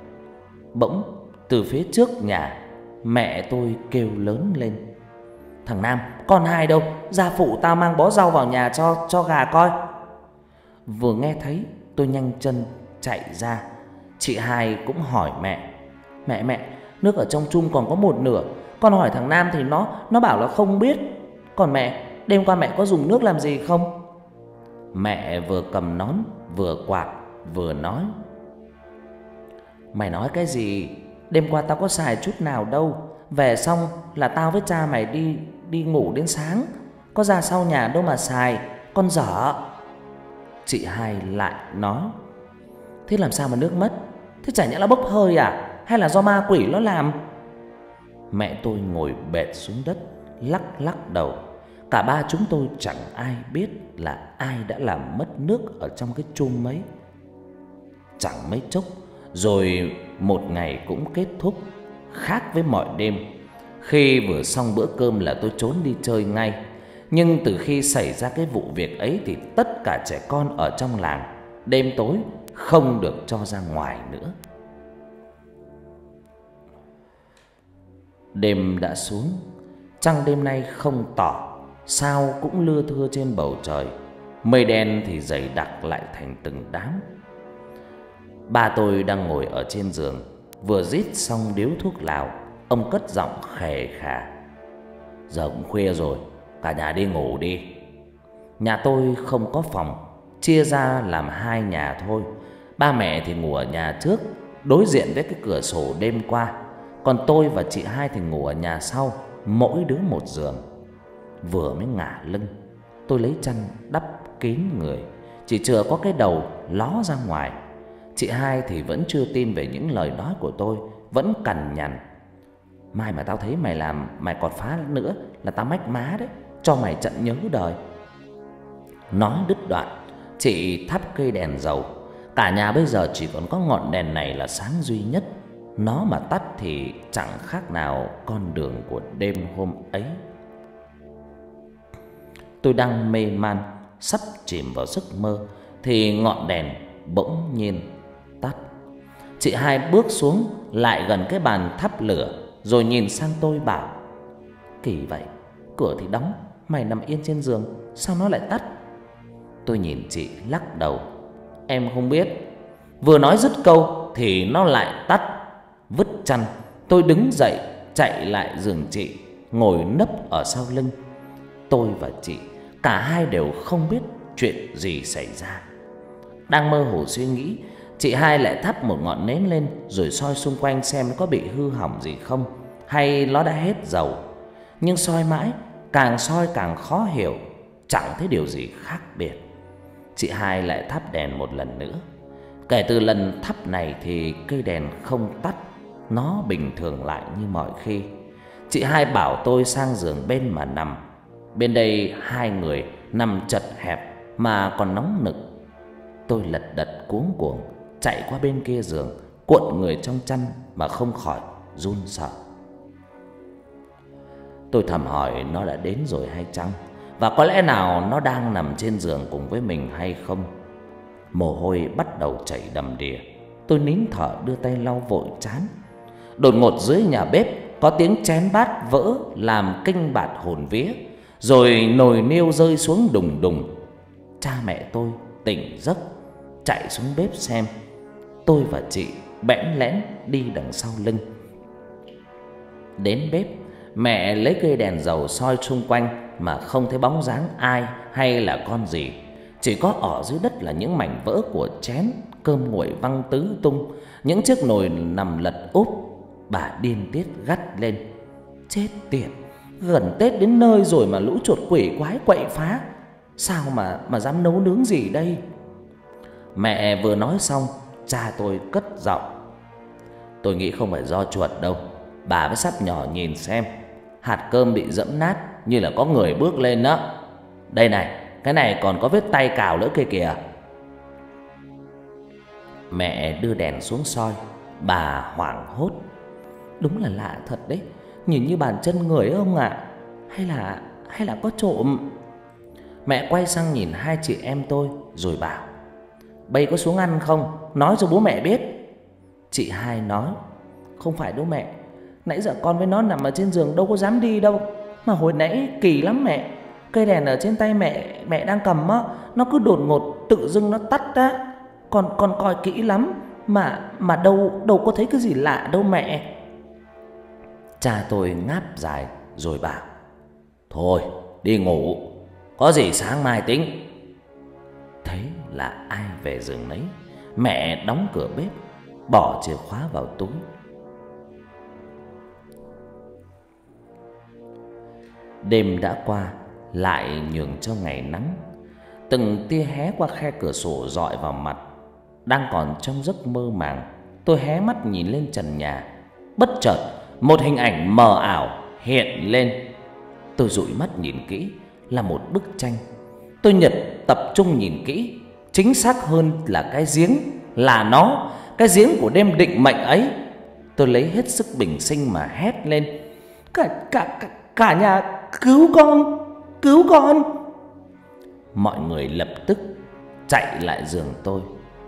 Bỗng từ phía trước nhà, mẹ tôi kêu lớn lên: Thằng Nam, con hai đâu? Ra phụ tao mang bó rau vào nhà cho cho gà coi. Vừa nghe thấy, tôi nhanh chân chạy ra. Chị hai cũng hỏi mẹ: Mẹ mẹ, nước ở trong chum còn có một nửa. Con hỏi thằng Nam thì nó nó bảo là không biết. Còn mẹ, đêm qua mẹ có dùng nước làm gì không? Mẹ vừa cầm nón vừa quạt vừa nói: Mày nói cái gì? Đêm qua tao có xài chút nào đâu. Về xong là tao với cha mày đi đi ngủ đến sáng, có ra sau nhà đâu mà xài, con dở. Chị hai lại nói: Thế làm sao mà nước mất? Thế chả nhẽ là bốc hơi à? Hay là do ma quỷ nó làm? Mẹ tôi ngồi bệt xuống đất, lắc lắc đầu. Cả ba chúng tôi chẳng ai biết là ai đã làm mất nước ở trong cái chum ấy. Chẳng mấy chốc rồi một ngày cũng kết thúc. Khác với mọi đêm, khi vừa xong bữa cơm là tôi trốn đi chơi ngay. Nhưng từ khi xảy ra cái vụ việc ấy thì tất cả trẻ con ở trong làng đêm tối không được cho ra ngoài nữa. Đêm đã xuống, trăng đêm nay không tỏ, sao cũng lưa thưa trên bầu trời. Mây đen thì dày đặc lại thành từng đám. Ba tôi đang ngồi ở trên giường, vừa rít xong điếu thuốc lào. Ông cất giọng khè khà: Giờ cũng khuya rồi, cả nhà đi ngủ đi. Nhà tôi không có phòng, chia ra làm hai nhà thôi. Ba mẹ thì ngủ ở nhà trước, đối diện với cái cửa sổ đêm qua. Còn tôi và chị hai thì ngủ ở nhà sau, mỗi đứa một giường. Vừa mới ngả lưng, tôi lấy chăn đắp kín người, chỉ chừa có cái đầu ló ra ngoài. Chị hai thì vẫn chưa tin về những lời nói của tôi, vẫn cằn nhằn: mai mà tao thấy mày làm mày còn phá nữa là tao mách má đấy, cho mày trận nhớ đời. Nói đứt đoạn, chị thắp cây đèn dầu. Cả nhà bây giờ chỉ còn có ngọn đèn này là sáng duy nhất. Nó mà tắt thì chẳng khác nào con đường của đêm hôm ấy. Tôi đang mê man, sắp chìm vào giấc mơ, thì ngọn đèn bỗng nhiên tắt. Chị hai bước xuống lại gần cái bàn thắp lửa, rồi nhìn sang tôi bảo: kỳ vậy, cửa thì đóng, mày nằm yên trên giường, sao nó lại tắt? Tôi nhìn chị lắc đầu: em không biết. Vừa nói dứt câu thì nó lại tắt. Vứt chăn, tôi đứng dậy chạy lại giường chị, ngồi nấp ở sau lưng. Tôi và chị cả hai đều không biết chuyện gì xảy ra. Đang mơ hồ suy nghĩ, chị hai lại thắp một ngọn nến lên, rồi soi xung quanh xem có bị hư hỏng gì không, hay nó đã hết dầu. Nhưng soi mãi, càng soi càng khó hiểu, chẳng thấy điều gì khác biệt. Chị hai lại thắp đèn một lần nữa. Kể từ lần thắp này thì cây đèn không tắt, nó bình thường lại như mọi khi. Chị hai bảo tôi sang giường bên mà nằm. Bên đây hai người nằm chật hẹp mà còn nóng nực. Tôi lật đật cuống cuồng chạy qua bên kia giường, cuộn người trong chăn mà không khỏi run sợ. Tôi thầm hỏi nó đã đến rồi hay chăng, và có lẽ nào nó đang nằm trên giường cùng với mình hay không. Mồ hôi bắt đầu chảy đầm đìa. Tôi nín thở đưa tay lau vội trán. Đột ngột dưới nhà bếp có tiếng chén bát vỡ làm kinh bạt hồn vía, rồi nồi niêu rơi xuống đùng đùng. Cha mẹ tôi tỉnh giấc chạy xuống bếp xem. Tôi và chị bẽn lẽn đi đằng sau lưng. Đến bếp, mẹ lấy cây đèn dầu soi xung quanh mà không thấy bóng dáng ai hay là con gì. Chỉ có ở dưới đất là những mảnh vỡ của chén, cơm nguội văng tứ tung, những chiếc nồi nằm lật úp. Bà điên tiết gắt lên: chết tiệt, gần Tết đến nơi rồi mà lũ chuột quỷ quái quậy phá, sao mà mà dám nấu nướng gì đây? Mẹ vừa nói xong, cha tôi cất giọng: tôi nghĩ không phải do chuột đâu. Bà với sắp nhỏ nhìn xem, hạt cơm bị dẫm nát như là có người bước lên đó. Đây này, cái này còn có vết tay cào nữa kia kìa. Mẹ đưa đèn xuống soi. Bà hoảng hốt: đúng là lạ thật đấy, nhìn như bàn chân người ấy ông ạ. À. Hay là hay là có trộm? Mẹ quay sang nhìn hai chị em tôi rồi bảo: bây có xuống ăn không? Nói cho bố mẹ biết. Chị hai nói: không phải đâu mẹ, nãy giờ con với nó nằm ở trên giường đâu có dám đi đâu. Mà hồi nãy kỳ lắm mẹ, cây đèn ở trên tay mẹ mẹ đang cầm á, nó cứ đột ngột tự dưng nó tắt á. Con con coi kỹ lắm mà mà đâu đâu có thấy cái gì lạ đâu mẹ. Cha tôi ngáp dài rồi bảo: thôi đi ngủ, có gì sáng mai tính. Thế là ai về giường nấy. Mẹ đóng cửa bếp, bỏ chìa khóa vào túi. Đêm đã qua, lại nhường cho ngày nắng. Từng tia hé qua khe cửa sổ rọi vào mặt. Đang còn trong giấc mơ màng, tôi hé mắt nhìn lên trần nhà. Bất chợt một hình ảnh mờ ảo hiện lên. Tôi dụi mắt nhìn kỹ, là một bức tranh. Tôi nhật tập trung nhìn kỹ, chính xác hơn là cái giếng, là nó, cái giếng của đêm định mệnh ấy. Tôi lấy hết sức bình sinh mà hét lên: Cả, cả, cả, cả nhà cứu con, cứu con. Mọi người lập tức chạy lại giường tôi.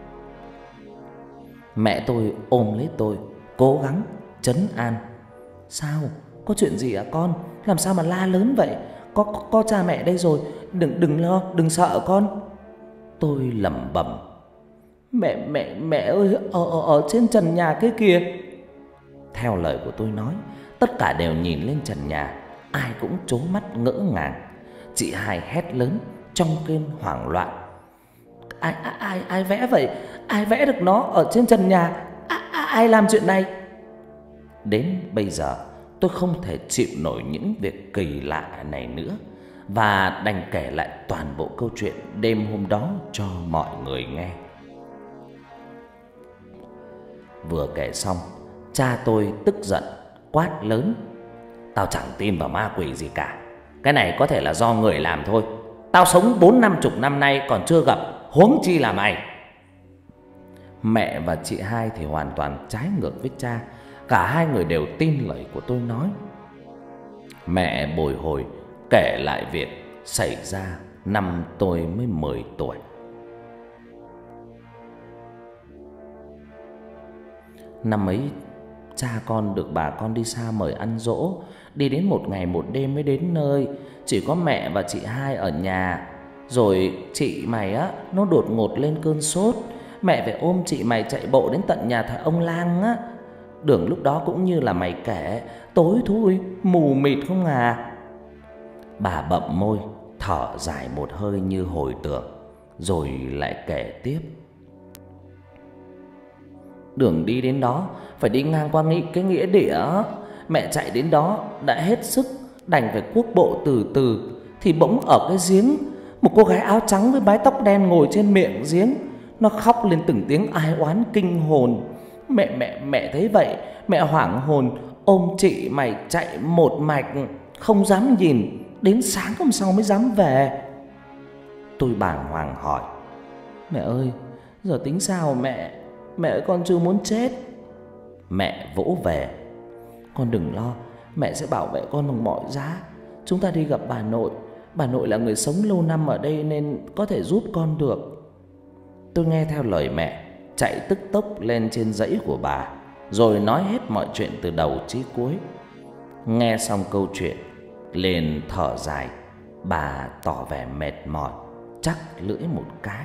Mẹ tôi ôm lấy tôi, cố gắng trấn an: sao, có chuyện gì à con? Làm sao mà la lớn vậy? Có, có, có cha mẹ đây rồi, đừng đừng lo, đừng sợ con. Tôi lẩm bẩm: Mẹ mẹ mẹ ơi, ở, ở, ở trên trần nhà kia kìa. Theo lời của tôi nói, tất cả đều nhìn lên trần nhà. Ai cũng trố mắt ngỡ ngàng. Chị hai hét lớn trong cơn hoảng loạn: Ai ai ai, ai vẽ vậy? Ai vẽ được nó ở trên trần nhà? Ai, ai làm chuyện này? Đến bây giờ tôi không thể chịu nổi những việc kỳ lạ này nữa, và đành kể lại toàn bộ câu chuyện đêm hôm đó cho mọi người nghe. Vừa kể xong, cha tôi tức giận quát lớn: "Tao chẳng tin vào ma quỷ gì cả. Cái này có thể là do người làm thôi. Tao sống bốn năm chục năm nay còn chưa gặp, huống chi là mày." Mẹ và chị hai thì hoàn toàn trái ngược với cha. Cả hai người đều tin lời của tôi nói. Mẹ bồi hồi kể lại việc xảy ra năm tôi mới mười tuổi. Năm ấy cha con được bà con đi xa mời ăn dỗ, đi đến một ngày một đêm mới đến nơi. Chỉ có mẹ và chị hai ở nhà. Rồi chị mày á, nó đột ngột lên cơn sốt. Mẹ phải ôm chị mày chạy bộ đến tận nhà thờ ông lang á. Đường lúc đó cũng như là mày kể, tối thui, mù mịt không à. Bà bậm môi, thở dài một hơi như hồi tưởng, rồi lại kể tiếp. Đường đi đến đó phải đi ngang qua nghị cái nghĩa địa. Mẹ chạy đến đó đã hết sức, đành phải cuốc bộ từ từ, thì bỗng ở cái giếng, một cô gái áo trắng với mái tóc đen ngồi trên miệng giếng. Nó khóc lên từng tiếng ai oán kinh hồn. Mẹ mẹ mẹ thấy vậy, mẹ hoảng hồn ôm chị mày chạy một mạch, không dám nhìn, đến sáng hôm sau mới dám về. Tôi bàng hoàng hỏi: "Mẹ ơi, giờ tính sao mẹ? Mẹ ơi, con chưa muốn chết." Mẹ vỗ về: "Con đừng lo, mẹ sẽ bảo vệ con bằng mọi giá. Chúng ta đi gặp bà nội. Bà nội là người sống lâu năm ở đây nên có thể giúp con được." Tôi nghe theo lời mẹ, chạy tức tốc lên trên dãy của bà, rồi nói hết mọi chuyện từ đầu chí cuối. Nghe xong câu chuyện, liền thở dài, bà tỏ vẻ mệt mỏi, chắc lưỡi một cái.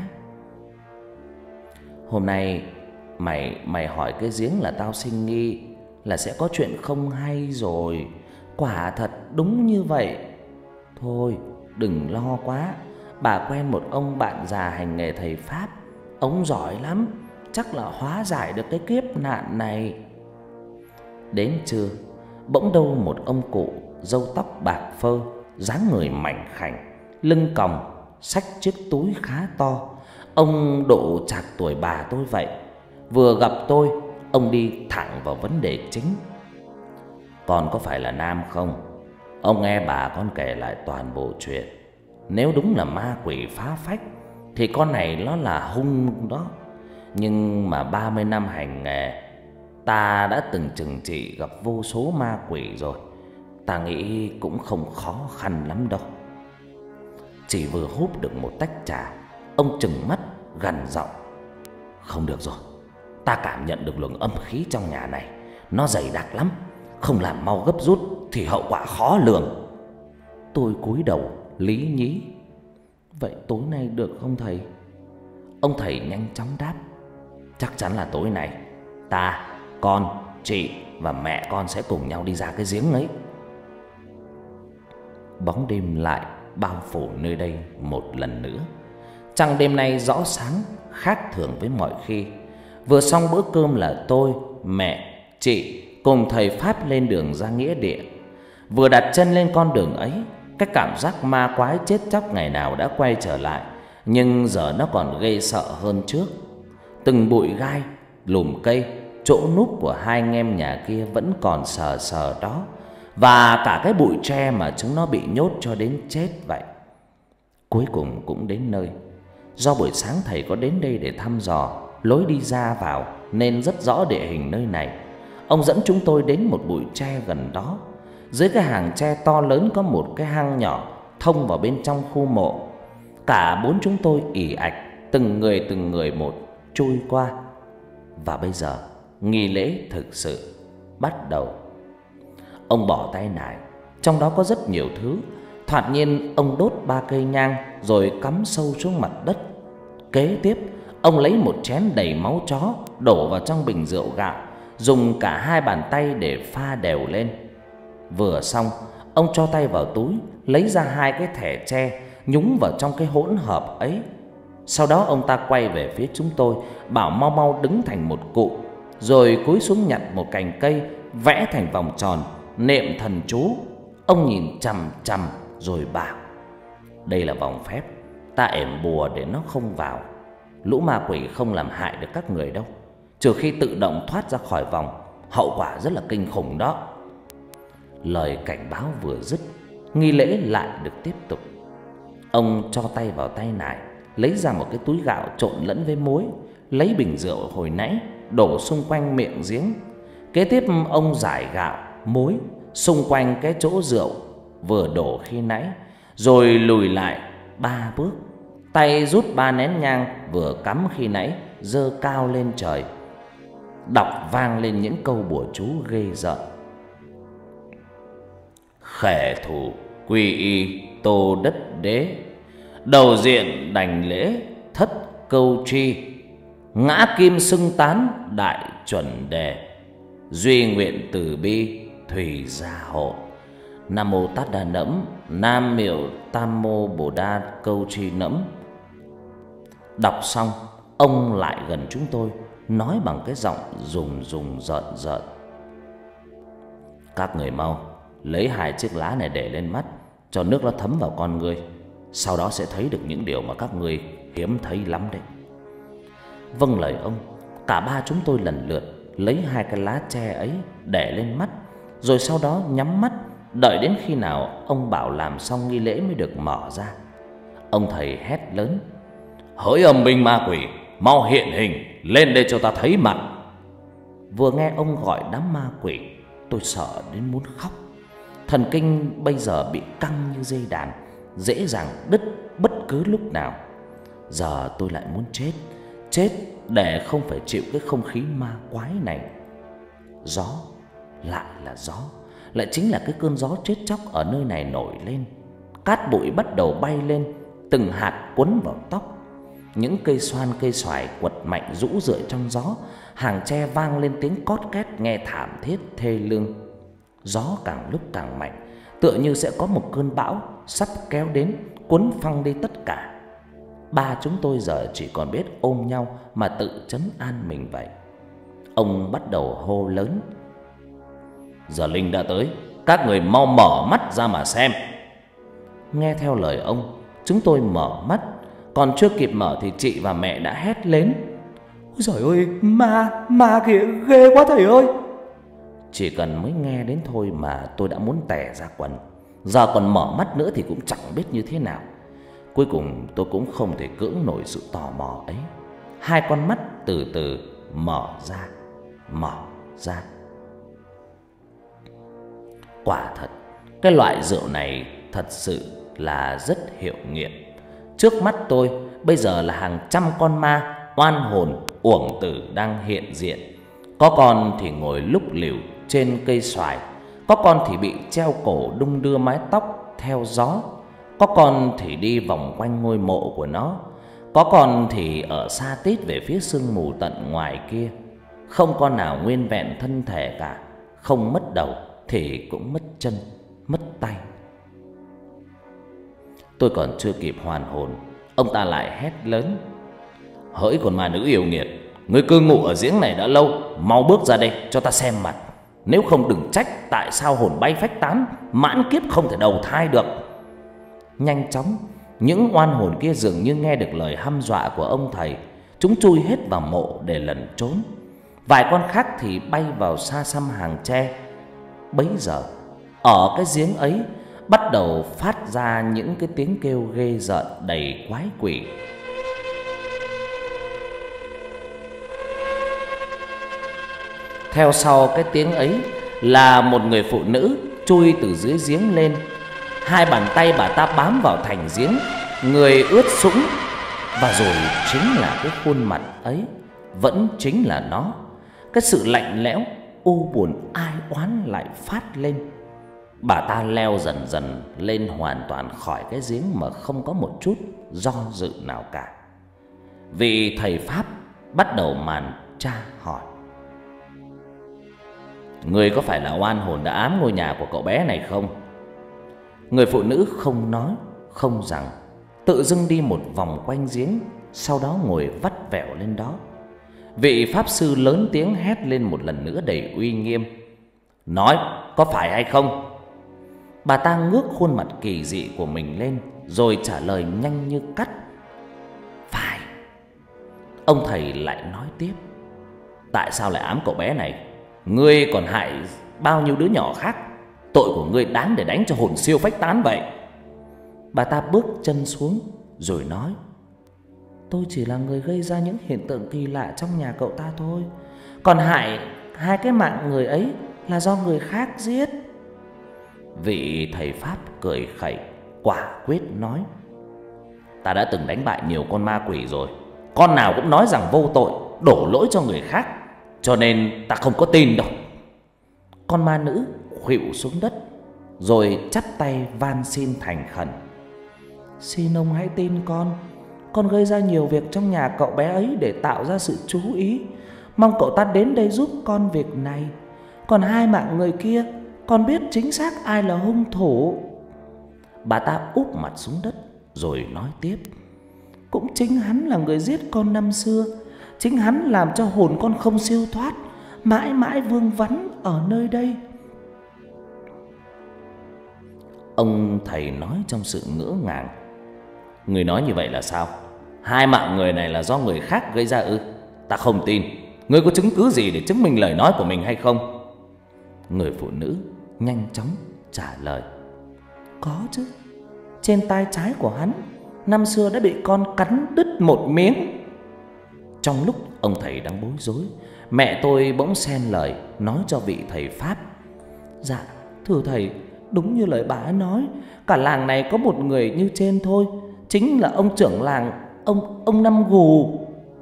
"Hôm nay mày mày hỏi cái giếng là tao sinh nghi là sẽ có chuyện không hay rồi. Quả thật đúng như vậy. Thôi đừng lo quá. Bà quen một ông bạn già hành nghề thầy pháp. Ông giỏi lắm, chắc là hóa giải được cái kiếp nạn này." Đến trưa, bỗng đâu một ông cụ râu tóc bạc phơ, dáng người mảnh khảnh, lưng còng, xách chiếc túi khá to. Ông độ chạc tuổi bà tôi vậy. Vừa gặp tôi, ông đi thẳng vào vấn đề chính. "Con có phải là Nam không? Ông nghe bà con kể lại toàn bộ chuyện. Nếu đúng là ma quỷ phá phách thì con này nó là hung đó. Nhưng mà ba mươi năm hành nghề, ta đã từng trừng trị gặp vô số ma quỷ rồi. Ta nghĩ cũng không khó khăn lắm đâu." Chỉ vừa húp được một tách trà, ông trừng mắt gằn giọng: "Không được rồi, ta cảm nhận được luồng âm khí trong nhà này, nó dày đặc lắm. Không làm mau gấp rút thì hậu quả khó lường." Tôi cúi đầu lý nhí: "Vậy tối nay được không thầy?" Ông thầy nhanh chóng đáp: "Chắc chắn là tối nay ta, con, chị và mẹ con sẽ cùng nhau đi ra cái giếng ấy." Bóng đêm lại bao phủ nơi đây một lần nữa. Trăng đêm nay rõ sáng khác thường với mọi khi. Vừa xong bữa cơm là tôi, mẹ, chị cùng thầy pháp lên đường ra nghĩa địa. Vừa đặt chân lên con đường ấy, cái cảm giác ma quái chết chóc ngày nào đã quay trở lại, nhưng giờ nó còn ghê sợ hơn trước. Từng bụi gai, lùm cây, chỗ núp của hai anh em nhà kia vẫn còn sờ sờ đó, và cả cái bụi tre mà chúng nó bị nhốt cho đến chết vậy. Cuối cùng cũng đến nơi. Do buổi sáng thầy có đến đây để thăm dò lối đi ra vào nên rất rõ địa hình nơi này. Ông dẫn chúng tôi đến một bụi tre gần đó. Dưới cái hàng tre to lớn có một cái hang nhỏ thông vào bên trong khu mộ. Cả bốn chúng tôi ì ạch, từng người từng người một chui qua. Và bây giờ nghi lễ thực sự bắt đầu. Ông bỏ tay nải, trong đó có rất nhiều thứ. Thoạt nhiên ông đốt ba cây nhang rồi cắm sâu xuống mặt đất. Kế tiếp, ông lấy một chén đầy máu chó đổ vào trong bình rượu gạo, dùng cả hai bàn tay để pha đều lên. Vừa xong, ông cho tay vào túi, lấy ra hai cái thẻ tre nhúng vào trong cái hỗn hợp ấy. Sau đó ông ta quay về phía chúng tôi, bảo mau mau đứng thành một cụm, rồi cúi xuống nhặt một cành cây vẽ thành vòng tròn, niệm thần chú. Ông nhìn chằm chằm rồi bảo: đây là vòng phép, ta ẻm bùa để nó không vào. Lũ ma quỷ không làm hại được các người đâu, trừ khi tự động thoát ra khỏi vòng, hậu quả rất là kinh khủng đó. Lời cảnh báo vừa dứt, nghi lễ lại được tiếp tục. Ông cho tay vào tay nải, lấy ra một cái túi gạo trộn lẫn với muối, lấy bình rượu hồi nãy đổ xung quanh miệng giếng. Kế tiếp ông rải gạo, muối xung quanh cái chỗ rượu vừa đổ khi nãy, rồi lùi lại ba bước, tay rút ba nén nhang vừa cắm khi nãy giơ cao lên trời, đọc vang lên những câu bùa chú ghê rợn. Khẻ thủ quy y tô đất đế, đầu diện đành lễ thất câu tri, ngã kim xưng tán đại chuẩn đề, duy nguyện từ bi thủy gia hộ. Nam mô Tát Đà Nẫm, Nam miệu Tam mô Bồ Đa câu tri nẫm. Đọc xong, ông lại gần chúng tôi, nói bằng cái giọng rùng rùng rợn rợn: các người mau lấy hai chiếc lá này để lên mắt, cho nước nó thấm vào con ngươi, sau đó sẽ thấy được những điều mà các ngươi hiếm thấy lắm đấy. Vâng lời ông, cả ba chúng tôi lần lượt lấy hai cái lá tre ấy để lên mắt, rồi sau đó nhắm mắt, đợi đến khi nào ông bảo làm xong nghi lễ mới được mở ra. Ông thầy hét lớn: hỡi âm binh ma quỷ, mau hiện hình lên đây cho ta thấy mặt. Vừa nghe ông gọi đám ma quỷ, tôi sợ đến muốn khóc. Thần kinh bây giờ bị căng như dây đàn, dễ dàng đứt bất cứ lúc nào. Giờ tôi lại muốn chết, chết để không phải chịu cái không khí ma quái này. Gió, lại là gió, lại chính là cái cơn gió chết chóc ở nơi này nổi lên. Cát bụi bắt đầu bay lên, từng hạt quấn vào tóc. Những cây xoan cây xoài quật mạnh rũ rượi trong gió, hàng tre vang lên tiếng cót két nghe thảm thiết thê lương. Gió càng lúc càng mạnh, tựa như sẽ có một cơn bão sắp kéo đến, cuốn phăng đi tất cả. Ba chúng tôi giờ chỉ còn biết ôm nhau mà tự trấn an mình vậy. Ông bắt đầu hô lớn: giờ linh đã tới, các người mau mở mắt ra mà xem. Nghe theo lời ông, chúng tôi mở mắt. Còn chưa kịp mở thì chị và mẹ đã hét lên: ôi giời ơi, ma, ma kìa, ghê quá thầy ơi. Chỉ cần mới nghe đến thôi mà tôi đã muốn tè ra quần. Giờ còn mở mắt nữa thì cũng chẳng biết như thế nào. Cuối cùng tôi cũng không thể cưỡng nổi sự tò mò ấy. Hai con mắt từ từ mở ra, mở ra. Quả thật, cái loại rượu này thật sự là rất hiệu nghiệm. Trước mắt tôi bây giờ là hàng trăm con ma oan hồn uổng tử đang hiện diện. Có con thì ngồi lúc lỉu trên cây xoài, có con thì bị treo cổ đung đưa mái tóc theo gió, có con thì đi vòng quanh ngôi mộ của nó, có con thì ở xa tít về phía sương mù tận ngoài kia. Không con nào nguyên vẹn thân thể cả, không mất đầu thì cũng mất chân, mất tay. Tôi còn chưa kịp hoàn hồn, ông ta lại hét lớn: hỡi con ma nữ yêu nghiệt, ngươi cư ngụ ở giếng này đã lâu, mau bước ra đây cho ta xem mặt. Nếu không đừng trách tại sao hồn bay phách tán, mãn kiếp không thể đầu thai được. Nhanh chóng, những oan hồn kia dường như nghe được lời hăm dọa của ông thầy. Chúng chui hết vào mộ để lẩn trốn. Vài con khác thì bay vào xa xăm hàng tre. Bấy giờ, ở cái giếng ấy bắt đầu phát ra những cái tiếng kêu ghê rợn đầy quái quỷ. Theo sau cái tiếng ấy là một người phụ nữ chui từ dưới giếng lên. Hai bàn tay bà ta bám vào thành giếng, người ướt sũng. Và rồi chính là cái khuôn mặt ấy, vẫn chính là nó. Cái sự lạnh lẽo, u buồn ai oán lại phát lên. Bà ta leo dần dần lên hoàn toàn khỏi cái giếng mà không có một chút do dự nào cả. Vị thầy Pháp bắt đầu màn tra hỏi: người có phải là oan hồn đã ám ngôi nhà của cậu bé này không? Người phụ nữ không nói, không rằng, tự dưng đi một vòng quanh giếng, sau đó ngồi vắt vẻo lên đó. Vị pháp sư lớn tiếng hét lên một lần nữa đầy uy nghiêm: Nói có phải hay không? Bà ta ngước khuôn mặt kỳ dị của mình lên, rồi trả lời nhanh như cắt: Phải. Ông thầy lại nói tiếp: Tại sao lại ám cậu bé này? Ngươi còn hại bao nhiêu đứa nhỏ khác. Tội của ngươi đáng để đánh cho hồn siêu phách tán vậy. Bà ta bước chân xuống rồi nói: Tôi chỉ là người gây ra những hiện tượng kỳ lạ trong nhà cậu ta thôi. Còn hại hai cái mạng người ấy là do người khác giết. Vị thầy Pháp cười khẩy, quả quyết nói: Ta đã từng đánh bại nhiều con ma quỷ rồi, con nào cũng nói rằng vô tội, đổ lỗi cho người khác, cho nên ta không có tin đâu. Con ma nữ khuỵu xuống đất, rồi chắp tay van xin thành khẩn: Xin ông hãy tin con. Con gây ra nhiều việc trong nhà cậu bé ấy để tạo ra sự chú ý, mong cậu ta đến đây giúp con việc này. Còn hai mạng người kia, con biết chính xác ai là hung thủ. Bà ta úp mặt xuống đất rồi nói tiếp: Cũng chính hắn là người giết con năm xưa. Chính hắn làm cho hồn con không siêu thoát, mãi mãi vương vấn ở nơi đây. Ông thầy nói trong sự ngỡ ngàng: Người nói như vậy là sao? Hai mạng người này là do người khác gây ra ư? Ta không tin. Ngươi có chứng cứ gì để chứng minh lời nói của mình hay không? Người phụ nữ nhanh chóng trả lời: Có chứ. Trên tay trái của hắn năm xưa đã bị con cắn đứt một miếng. Trong lúc ông thầy đang bối rối, mẹ tôi bỗng xen lời nói cho vị thầy Pháp: Dạ thưa thầy, đúng như lời bà ấy nói, cả làng này có một người như trên thôi, chính là ông trưởng làng, Ông ông Năm Gù.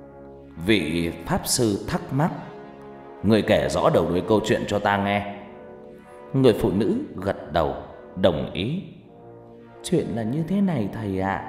Vị Pháp sư thắc mắc: Người kể rõ đầu đuôi câu chuyện cho ta nghe. Người phụ nữ gật đầu đồng ý: Chuyện là như thế này thầy ạ.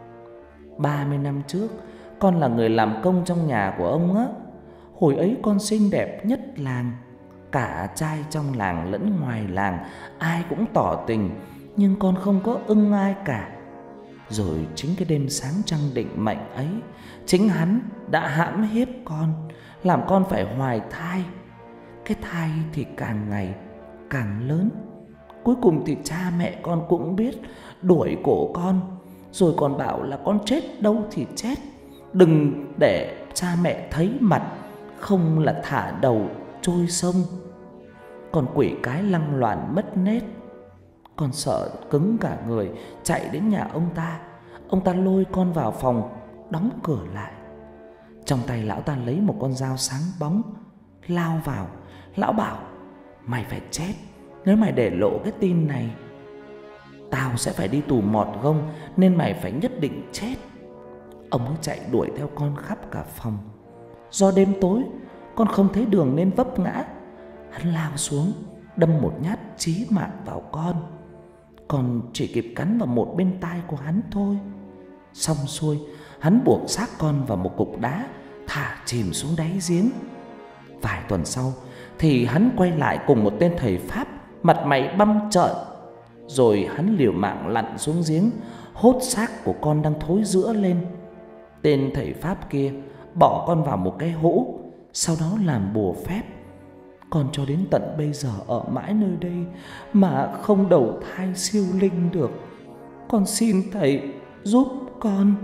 Ba mươi năm trước, con là người làm công trong nhà của ông á. Hồi ấy con xinh đẹp nhất làng, cả trai trong làng lẫn ngoài làng ai cũng tỏ tình, nhưng con không có ưng ai cả. Rồi chính cái đêm sáng trăng định mệnh ấy, chính hắn đã hãm hiếp con, làm con phải hoài thai. Cái thai thì càng ngày càng lớn. Cuối cùng thì cha mẹ con cũng biết, đuổi cổ con, rồi còn bảo là con chết đâu thì chết, đừng để cha mẹ thấy mặt, không là thả đầu trôi sông. Còn quỷ cái lăng loàn mất nết, con sợ cứng cả người, chạy đến nhà ông ta. Ông ta lôi con vào phòng, đóng cửa lại. Trong tay lão ta lấy một con dao sáng bóng, lao vào. Lão bảo: Mày phải chết nếu mày để lộ cái tin này. Tao sẽ phải đi tù mọt gông, nên mày phải nhất định chết. Ông ấy chạy đuổi theo con khắp cả phòng. Do đêm tối, con không thấy đường nên vấp ngã. Hắn lao xuống, đâm một nhát chí mạng vào con. Con chỉ kịp cắn vào một bên tai của hắn thôi. Xong xuôi, hắn buộc xác con vào một cục đá, thả chìm xuống đáy giếng. Vài tuần sau thì hắn quay lại cùng một tên thầy Pháp, mặt mày băm trợn. Rồi hắn liều mạng lặn xuống giếng, hốt xác của con đang thối rữa lên. Tên thầy Pháp kia bỏ con vào một cái hũ, sau đó làm bùa phép. Con cho đến tận bây giờ ở mãi nơi đây mà không đầu thai siêu linh được. Con xin thầy giúp con.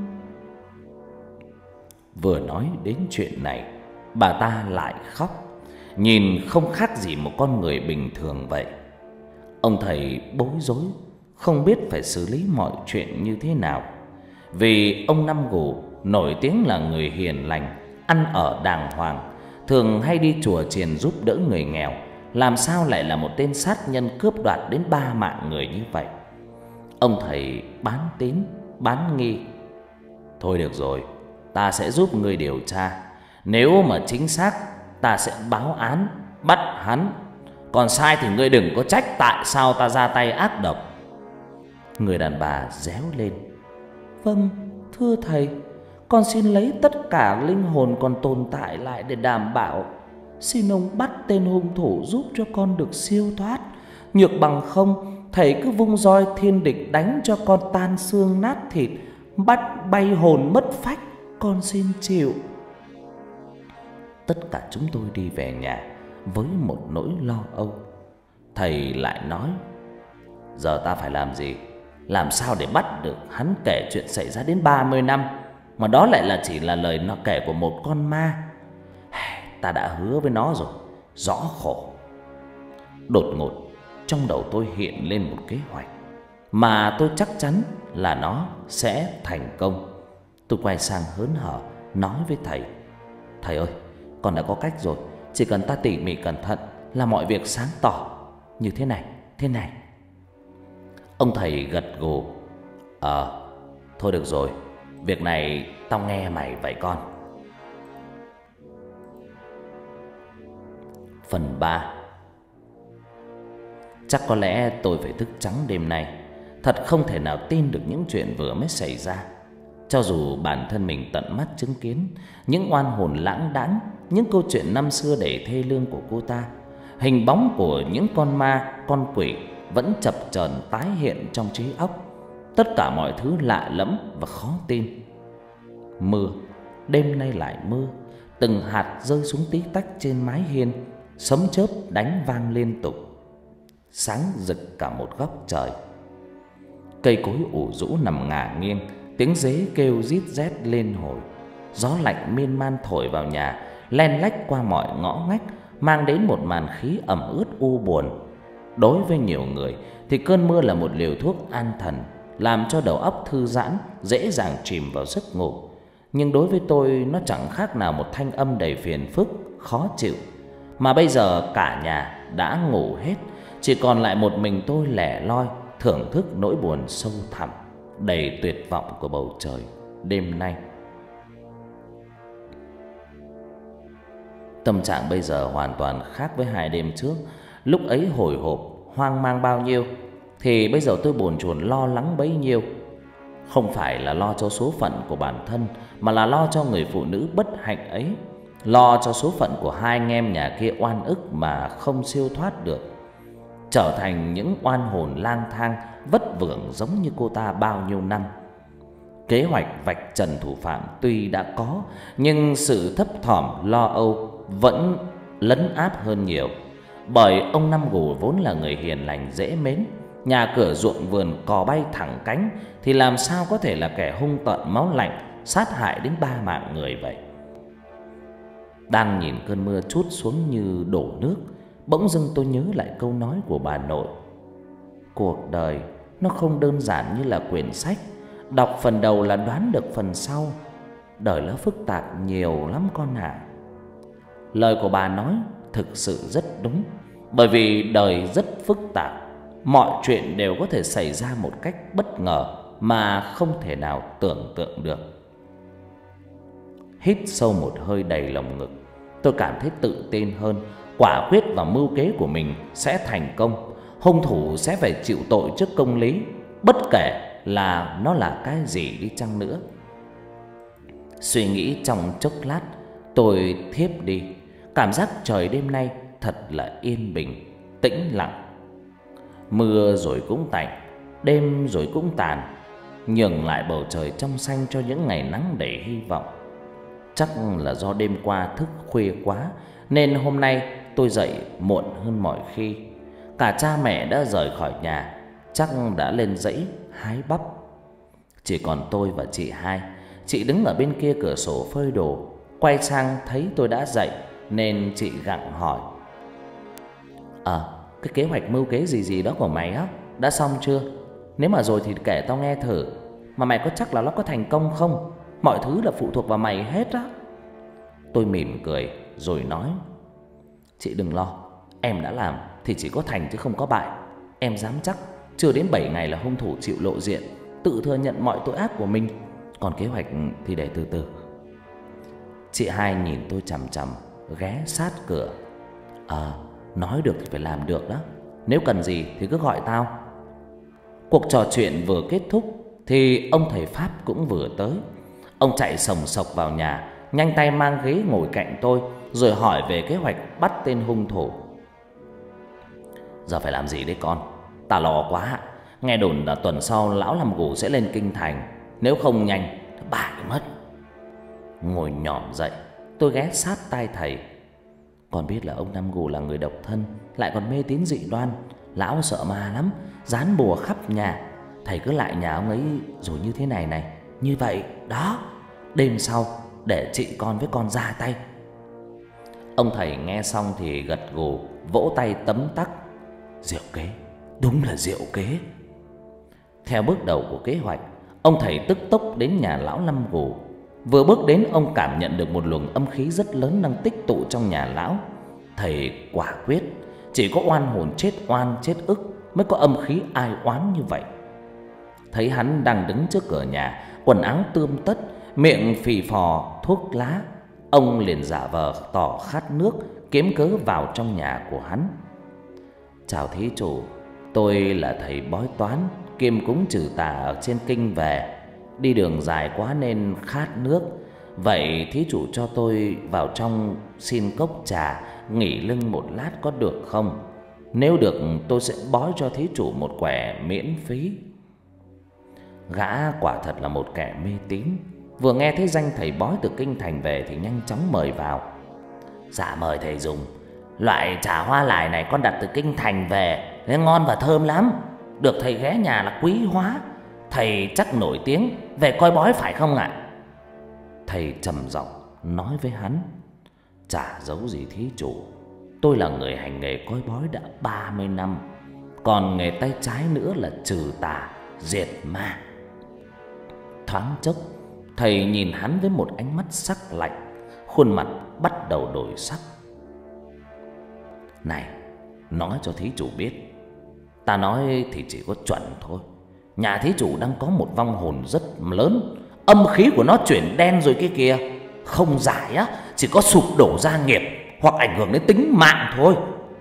Vừa nói đến chuyện này, bà ta lại khóc, nhìn không khác gì một con người bình thường vậy. Ông thầy bối rối, không biết phải xử lý mọi chuyện như thế nào. Vì ông Năm Gù nổi tiếng là người hiền lành, ăn ở đàng hoàng, thường hay đi chùa chiền giúp đỡ người nghèo, làm sao lại là một tên sát nhân cướp đoạt đến ba mạng người như vậy? Ông thầy bán tín bán nghi: Thôi được rồi, ta sẽ giúp người điều tra. Nếu mà chính xác, ta sẽ báo án bắt hắn. Còn sai thì ngươi đừng có trách tại sao ta ra tay ác độc. Người đàn bà réo lên: Vâng, thưa thầy, con xin lấy tất cả linh hồn còn tồn tại lại để đảm bảo. Xin ông bắt tên hung thủ giúp cho con được siêu thoát. Nhược bằng không, thầy cứ vung roi thiên địch đánh cho con tan xương nát thịt, bắt bay hồn mất phách, con xin chịu. Tất cả chúng tôi đi về nhà với một nỗi lo âu. Thầy lại nói: giờ ta phải làm gì? Làm sao để bắt được hắn kể chuyện xảy ra đến ba mươi năm, mà đó lại là chỉ là lời nó kể của một con ma? Ta đã hứa với nó rồi, rõ khổ. Đột ngột trong đầu tôi hiện lên một kế hoạch mà tôi chắc chắn là nó sẽ thành công. Tôi quay sang hớn hở nói với thầy: thầy ơi, con đã có cách rồi. Chỉ cần ta tỉ mỉ cẩn thận là mọi việc sáng tỏ. Như thế này, thế này. Ông thầy gật gù: Ờ, thôi được rồi, việc này tao nghe mày vậy con. Phần ba. Chắc có lẽ tôi phải thức trắng đêm nay. Thật không thể nào tin được những chuyện vừa mới xảy ra. Cho dù bản thân mình tận mắt chứng kiến những oan hồn lãng đãng, những câu chuyện năm xưa đầy thê lương của cô ta, hình bóng của những con ma, con quỷ vẫn chập chờn tái hiện trong trí óc. Tất cả mọi thứ lạ lẫm và khó tin. Mưa, đêm nay lại mưa. Từng hạt rơi xuống tí tách trên mái hiên, sấm chớp đánh vang liên tục, sáng rực cả một góc trời. Cây cối ủ rũ nằm ngả nghiêng, tiếng dế kêu rít rét lên hồi. Gió lạnh miên man thổi vào nhà, len lách qua mọi ngõ ngách, mang đến một màn khí ẩm ướt u buồn. Đối với nhiều người thì cơn mưa là một liều thuốc an thần, làm cho đầu óc thư giãn, dễ dàng chìm vào giấc ngủ. Nhưng đối với tôi, nó chẳng khác nào một thanh âm đầy phiền phức, khó chịu. Mà bây giờ cả nhà đã ngủ hết, chỉ còn lại một mình tôi lẻ loi thưởng thức nỗi buồn sâu thẳm, đầy tuyệt vọng của bầu trời đêm nay. Tâm trạng bây giờ hoàn toàn khác với hai đêm trước. Lúc ấy hồi hộp, hoang mang bao nhiêu thì bây giờ tôi bồn chồn lo lắng bấy nhiêu. Không phải là lo cho số phận của bản thân, mà là lo cho người phụ nữ bất hạnh ấy, lo cho số phận của hai anh em nhà kia oan ức mà không siêu thoát được, trở thành những oan hồn lang thang vất vưởng giống như cô ta bao nhiêu năm. Kế hoạch vạch trần thủ phạm tuy đã có, nhưng sự thấp thỏm lo âu vẫn lấn át hơn nhiều. Bởi ông Năm Gù vốn là người hiền lành dễ mến, nhà cửa ruộng vườn cò bay thẳng cánh, thì làm sao có thể là kẻ hung tợn máu lạnh, sát hại đến ba mạng người vậy. Đang nhìn cơn mưa trút xuống như đổ nước, bỗng dưng tôi nhớ lại câu nói của bà nội: cuộc đời nó không đơn giản như là quyển sách, đọc phần đầu là đoán được phần sau. Đời nó phức tạp nhiều lắm con ạ. À. Lời của bà nói thực sự rất đúng, bởi vì đời rất phức tạp, mọi chuyện đều có thể xảy ra một cách bất ngờ mà không thể nào tưởng tượng được. Hít sâu một hơi đầy lồng ngực, tôi cảm thấy tự tin hơn, quả quyết và mưu kế của mình sẽ thành công. Hung thủ sẽ phải chịu tội trước công lý, bất kể là nó là cái gì đi chăng nữa. Suy nghĩ trong chốc lát, tôi thiếp đi. Cảm giác trời đêm nay thật là yên bình, tĩnh lặng. Mưa rồi cũng tạnh, đêm rồi cũng tàn, nhường lại bầu trời trong xanh cho những ngày nắng đầy hy vọng. Chắc là do đêm qua thức khuya quá, nên hôm nay tôi dậy muộn hơn mọi khi. Cả cha mẹ đã rời khỏi nhà, chắc đã lên dãy hái bắp. Chỉ còn tôi và chị hai. Chị đứng ở bên kia cửa sổ phơi đồ, quay sang thấy tôi đã dậy nên chị gặng hỏi: Ờ, cái kế hoạch mưu kế gì gì đó của mày á, đã xong chưa? Nếu mà rồi thì kể tao nghe thử. Mà mày có chắc là nó có thành công không? Mọi thứ là phụ thuộc vào mày hết á. Tôi mỉm cười rồi nói: chị đừng lo, em đã làm thì chỉ có thành chứ không có bại. Em dám chắc chưa đến bảy ngày là hung thủ chịu lộ diện, tự thừa nhận mọi tội ác của mình. Còn kế hoạch thì để từ từ. Chị hai nhìn tôi chằm chằm, ghé sát cửa. Ờ, nói được thì phải làm được đó. Nếu cần gì thì cứ gọi tao. Cuộc trò chuyện vừa kết thúc thì ông thầy Pháp cũng vừa tới. Ông chạy sồng sộc vào nhà, nhanh tay mang ghế ngồi cạnh tôi, rồi hỏi về kế hoạch bắt tên hung thủ. Giờ phải làm gì đấy con? Ta lo quá. Nghe đồn là tuần sau lão Năm Gù sẽ lên kinh thành, nếu không nhanh bại mất. Ngồi nhỏm dậy, tôi ghé sát tai thầy. Con biết là ông Năm Gù là người độc thân, lại còn mê tín dị đoan. Lão sợ ma lắm, dán bùa khắp nhà. Thầy cứ lại nhà ông ấy rồi như thế này này, như vậy đó. Đêm sau để chị con với con ra tay. Ông thầy nghe xong thì gật gù, vỗ tay tấm tắc. Diệu kế, đúng là diệu kế. Theo bước đầu của kế hoạch, ông thầy tức tốc đến nhà lão Năm Gù. Vừa bước đến, ông cảm nhận được một luồng âm khí rất lớn đang tích tụ trong nhà lão. Thầy quả quyết chỉ có oan hồn chết oan chết ức mới có âm khí ai oán như vậy. Thấy hắn đang đứng trước cửa nhà, quần áo tươm tất, miệng phì phò thuốc lá, ông liền giả vờ tỏ khát nước, kiếm cớ vào trong nhà của hắn. Chào thí chủ, tôi là thầy bói toán kiêm cúng trừ tà ở trên kinh về, đi đường dài quá nên khát nước. Vậy thí chủ cho tôi vào trong xin cốc trà, nghỉ lưng một lát có được không? Nếu được tôi sẽ bói cho thí chủ một quẻ miễn phí. Gã quả thật là một kẻ mê tín, vừa nghe thấy danh thầy bói từ kinh thành về thì nhanh chóng mời vào. Dạ mời thầy dùng. Loại trà hoa lài này con đặt từ kinh thành về, nên ngon và thơm lắm. Được thầy ghé nhà là quý hóa. Thầy chắc nổi tiếng về coi bói phải không ạ? Thầy trầm giọng nói với hắn. Chả giấu gì thí chủ, tôi là người hành nghề coi bói đã ba mươi năm, còn nghề tay trái nữa là trừ tà diệt ma. Thoáng chốc, thầy nhìn hắn với một ánh mắt sắc lạnh, khuôn mặt bắt đầu đổi sắc. Này, nói cho thí chủ biết, ta nói thì chỉ có chuẩn thôi. Nhà thí chủ đang có một vong hồn rất lớn, âm khí của nó chuyển đen rồi kia kìa. Không giải á, chỉ có sụp đổ gia nghiệp hoặc ảnh hưởng đến tính mạng thôi.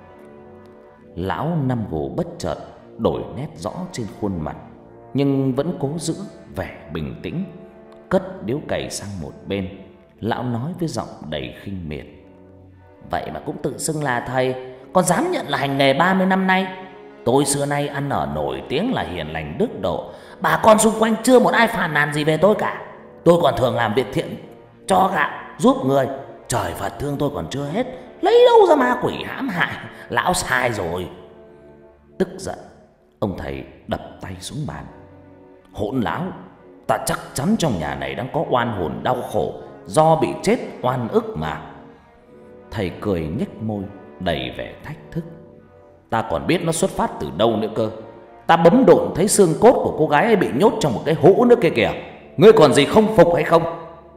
Lão Năm Gù bất chợt đổi nét rõ trên khuôn mặt, nhưng vẫn cố giữ vẻ bình tĩnh, cất điếu cày sang một bên. Lão nói với giọng đầy khinh miệt. Vậy mà cũng tự xưng là thầy, còn dám nhận là hành nghề ba mươi năm nay. Tôi xưa nay ăn ở nổi tiếng là hiền lành đức độ, bà con xung quanh chưa một ai phàn nàn gì về tôi cả. Tôi còn thường làm việc thiện, cho gạo, giúp người. Trời Phật thương tôi còn chưa hết, lấy đâu ra ma quỷ hãm hại. Lão sai rồi. Tức giận, ông thầy đập tay xuống bàn. Hỗn láo, ta chắc chắn trong nhà này đang có oan hồn đau khổ do bị chết oan ức mà. Thầy cười nhếch môi đầy vẻ thách thức. Ta còn biết nó xuất phát từ đâu nữa cơ. Ta bấm độn thấy xương cốt của cô gái ấy bị nhốt trong một cái hũ nữa kia kìa. Ngươi còn gì không phục hay không?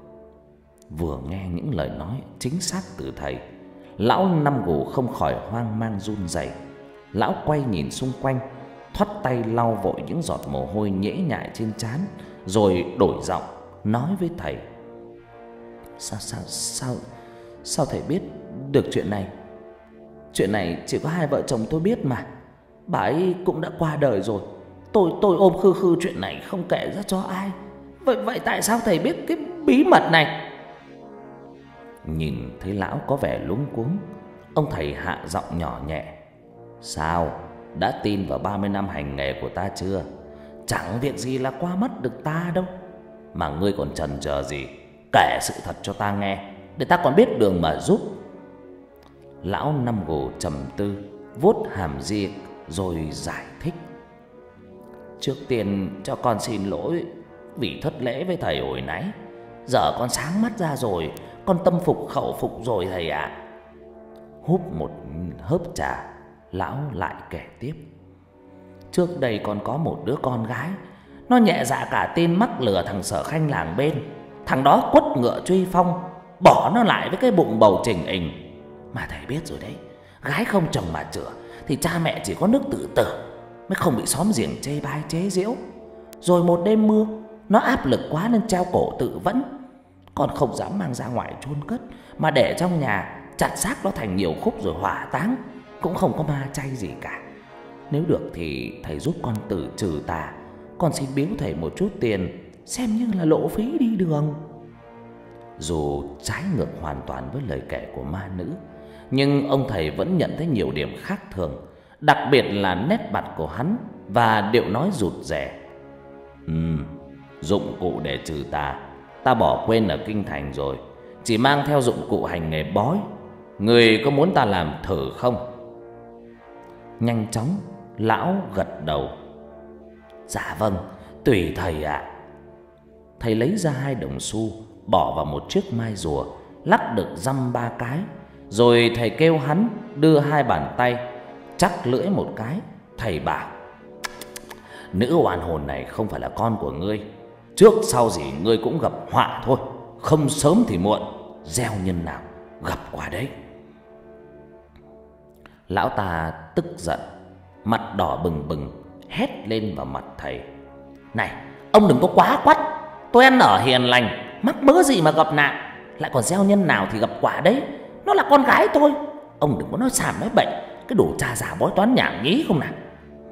Vừa nghe những lời nói chính xác từ thầy, lão Năm Gù không khỏi hoang mang run rẩy. Lão quay nhìn xung quanh, thoắt tay lau vội những giọt mồ hôi nhễ nhại trên trán, rồi đổi giọng nói với thầy. Sao sao sao sao thầy biết được chuyện này? Chuyện này chỉ có hai vợ chồng tôi biết mà. Bà ấy cũng đã qua đời rồi. Tôi tôi ôm khư khư chuyện này không kể ra cho ai. Vậy vậy tại sao thầy biết cái bí mật này? Nhìn thấy lão có vẻ luống cuống, ông thầy hạ giọng nhỏ nhẹ. Sao, đã tin vào ba mươi năm hành nghề của ta chưa? Chẳng việc gì là qua mắt được ta đâu. Mà ngươi còn chần chờ gì? Kể sự thật cho ta nghe, để ta còn biết đường mà giúp. Lão Năm Gù trầm tư, vuốt hàm ria rồi giải thích. Trước tiên cho con xin lỗi vì thất lễ với thầy hồi nãy. Giờ con sáng mắt ra rồi, con tâm phục khẩu phục rồi thầy ạ. À. Húp một hớp trà, lão lại kể tiếp. Trước đây con có một đứa con gái, nó nhẹ dạ cả tin mắc lừa thằng Sở Khanh làng bên. Thằng đó quất ngựa truy phong, bỏ nó lại với cái bụng bầu trình ình. Mà thầy biết rồi đấy, gái không chồng mà chữa thì cha mẹ chỉ có nước tự tử, mới không bị xóm giềng chê bai chế giễu. Rồi một đêm mưa, nó áp lực quá nên treo cổ tự vẫn. Con không dám mang ra ngoài chôn cất, mà để trong nhà chặt xác nó thành nhiều khúc rồi hỏa táng, cũng không có ma chay gì cả. Nếu được thì thầy giúp con tự trừ tà. Con xin biếu thầy một chút tiền, xem như là lộ phí đi đường. Dù trái ngược hoàn toàn với lời kể của ma nữ, nhưng ông thầy vẫn nhận thấy nhiều điểm khác thường, đặc biệt là nét mặt của hắn và điệu nói rụt rè. Ừm, dụng cụ để trừ tà ta bỏ quên ở kinh thành rồi, chỉ mang theo dụng cụ hành nghề bói. Người có muốn ta làm thử không? Nhanh chóng lão gật đầu. Dạ vâng, tùy thầy ạ. Thầy lấy ra hai đồng xu, bỏ vào một chiếc mai rùa, lắc được dăm ba cái. Rồi thầy kêu hắn đưa hai bàn tay, chắc lưỡi một cái. Thầy bảo: nữ oan hồn này không phải là con của ngươi. Trước sau gì ngươi cũng gặp họa thôi. Không sớm thì muộn, gieo nhân nào gặp quả đấy. Lão ta tức giận, mặt đỏ bừng bừng, hét lên vào mặt thầy: Này, ông đừng có quá quắt. Tôi ăn ở hiền lành, mắc mớ gì mà gặp nạn. Lại còn gieo nhân nào thì gặp quả đấy. Nó là con gái tôi. Ông đừng có nói xàm nói bệnh, cái đồ cha già bói toán nhảm nhí không nào.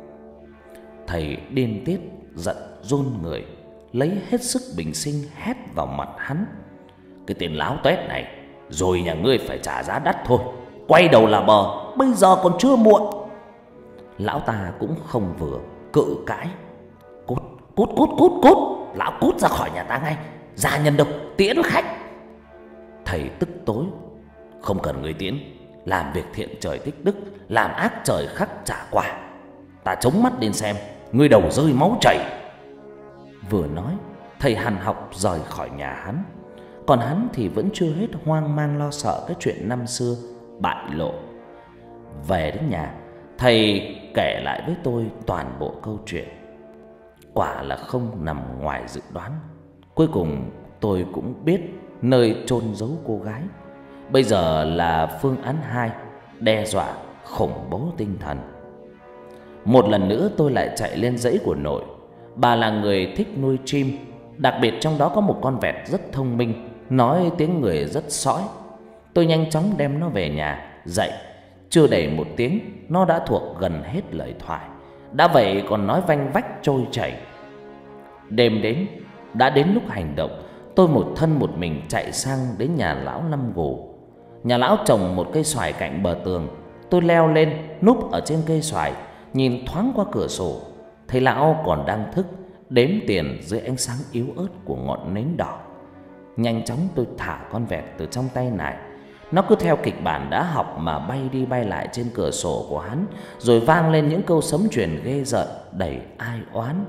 Thầy điên tiết giận run người, lấy hết sức bình sinh hét vào mặt hắn: Cái tên láo tuét này, rồi nhà ngươi phải trả giá đắt thôi. Quay đầu là bờ, bây giờ còn chưa muộn. Lão ta cũng không vừa, cự cãi: Cút, cút, cút, cút, cút. Lão cút ra khỏi nhà ta ngay. Gia nhân đâu, tiễn khách. Thầy tức tối: Không cần người tiễn. Làm việc thiện trời tích đức, làm ác trời khắc trả quả. Ta chống mắt lên xem, ngươi đầu rơi máu chảy. Vừa nói, thầy hằn học rời khỏi nhà hắn. Còn hắn thì vẫn chưa hết hoang mang lo sợ cái chuyện năm xưa bại lộ. Về đến nhà, thầy kể lại với tôi toàn bộ câu chuyện. Quả là không nằm ngoài dự đoán. Cuối cùng tôi cũng biết nơi chôn giấu cô gái. Bây giờ là phương án hai, đe dọa khủng bố tinh thần. Một lần nữa tôi lại chạy lên dãy của nội. Bà là người thích nuôi chim, đặc biệt trong đó có một con vẹt rất thông minh, nói tiếng người rất sõi. Tôi nhanh chóng đem nó về nhà dạy. Chưa đầy một tiếng, nó đã thuộc gần hết lời thoại. Đã vậy còn nói vanh vách trôi chảy. Đêm đến, đã đến lúc hành động. Tôi một thân một mình chạy sang đến nhà lão Năm Gù. Nhà lão trồng một cây xoài cạnh bờ tường. Tôi leo lên, núp ở trên cây xoài, nhìn thoáng qua cửa sổ, thấy lão còn đang thức, đếm tiền dưới ánh sáng yếu ớt của ngọn nến đỏ. Nhanh chóng tôi thả con vẹt từ trong tay nải. Nó cứ theo kịch bản đã học mà bay đi bay lại trên cửa sổ của hắn, rồi vang lên những câu sấm truyền ghê rợn đầy ai oán.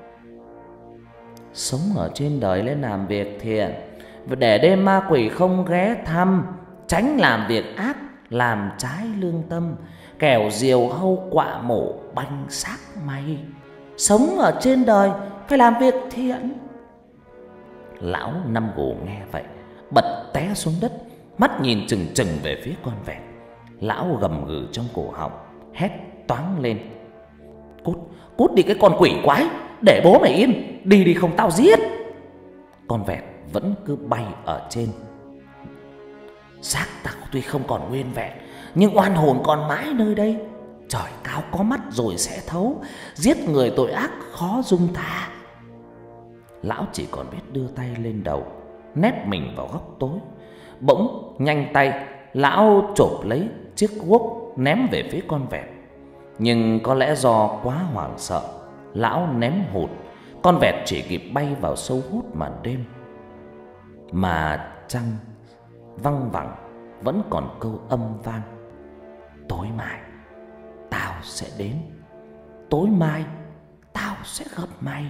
Sống ở trên đời lên làm việc thiện, để đêm ma quỷ không ghé thăm. Tránh làm việc ác, làm trái lương tâm. Kẻo diều hâu quạ mổ banh xác mày. Sống ở trên đời phải làm việc thiện. Lão Năm Gù nghe vậy, bật té xuống đất, mắt nhìn chừng chừng về phía con vẹt. Lão gầm gừ trong cổ họng, hét toáng lên: Cút, cút đi cái con quỷ quái, để bố mày yên. Đi đi không tao giết. Con vẹt vẫn cứ bay ở trên. Xác tao tuy không còn nguyên vẹn, nhưng oan hồn còn mãi nơi đây. Trời cao có mắt rồi sẽ thấu, giết người tội ác khó dung tha. Lão chỉ còn biết đưa tay lên đầu, nép mình vào góc tối. Bỗng nhanh tay, lão chộp lấy chiếc guốc ném về phía con vẹt. Nhưng có lẽ do quá hoảng sợ, lão ném hụt. Con vẹt chỉ kịp bay vào sâu hút màn đêm. Mà trăng văng vẳng vẫn còn câu âm vang: Tối mai tao sẽ đến, tối mai tao sẽ gặp mày.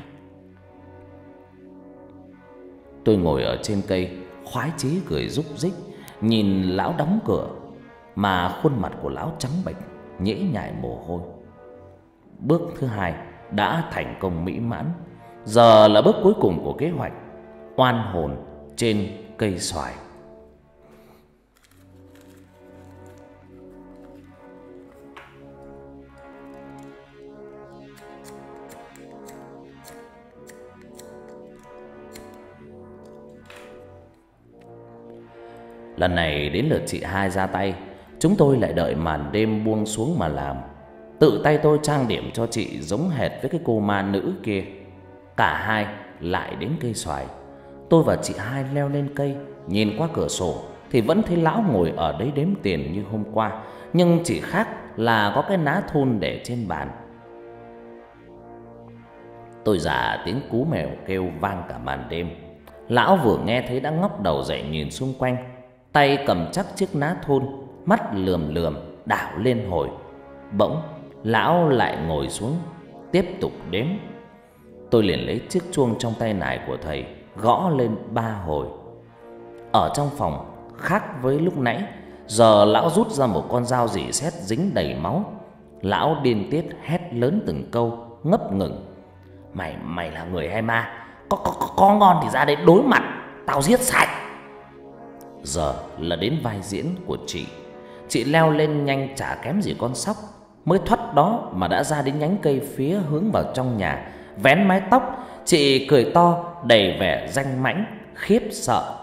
Tôi ngồi ở trên cây, khoái chí cười rúc rích, nhìn lão đóng cửa, mà khuôn mặt của lão trắng bệch, nhễ nhại mồ hôi. Bước thứ hai đã thành công mỹ mãn. Giờ là bước cuối cùng của kế hoạch oan hồn trên cây xoài. Lần này đến lượt chị hai ra tay. Chúng tôi lại đợi màn đêm buông xuống mà làm. Tự tay tôi trang điểm cho chị giống hệt với cái cô ma nữ kia. Cả hai lại đến cây xoài. Tôi và chị hai leo lên cây, nhìn qua cửa sổ thì vẫn thấy lão ngồi ở đấy đếm tiền như hôm qua, nhưng chỉ khác là có cái ná thun để trên bàn. Tôi giả tiếng cú mèo kêu vang cả màn đêm. Lão vừa nghe thấy đã ngóc đầu dậy nhìn xung quanh, tay cầm chắc chiếc ná thun, mắt lườm lườm đảo lên hồi. Bỗng lão lại ngồi xuống tiếp tục đếm. Tôi liền lấy chiếc chuông trong tay nải của thầy gõ lên ba hồi. Ở trong phòng khác với lúc nãy, giờ lão rút ra một con dao rỉ sét dính đầy máu. Lão điên tiết hét lớn từng câu ngấp ngừng: Mày mày là người hay ma? Có có có, có ngon thì ra đây đối mặt, tao giết sạch. Giờ là đến vai diễn của chị. Chị leo lên nhanh chả kém gì con sóc. Mới thoát đó mà đã ra đến nhánh cây phía hướng vào trong nhà, vén mái tóc. Chị cười to đầy vẻ danh mãnh khiếp sợ.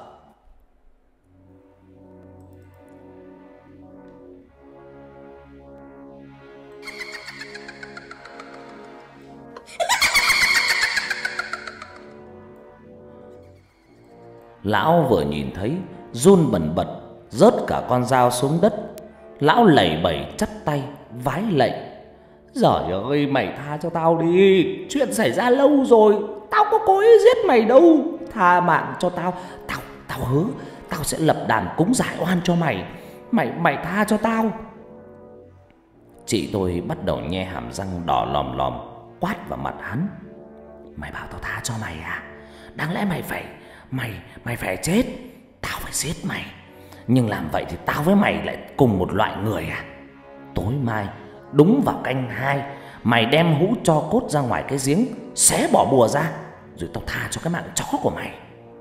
Lão vừa nhìn thấy run bần bật, rớt cả con dao xuống đất. Lão lầy bẩy chắp tay vái lạy: Giời ơi, mày tha cho tao đi. Chuyện xảy ra lâu rồi, tao có cố ý giết mày đâu. Tha mạng cho tao. Tao tao hứa tao sẽ lập đàn cúng giải oan cho mày. Mày mày tha cho tao. Chị tôi bắt đầu nhe hàm răng đỏ lòm lòm, quát vào mặt hắn: Mày bảo tao tha cho mày à? Đáng lẽ mày phải Mày mày phải chết. Tao phải giết mày. Nhưng làm vậy thì tao với mày lại cùng một loại người à? Tối mai đúng vào canh hai, mày đem hũ tro cốt ra ngoài cái giếng, xé bỏ bùa ra, rồi tao tha cho cái mạng chó của mày.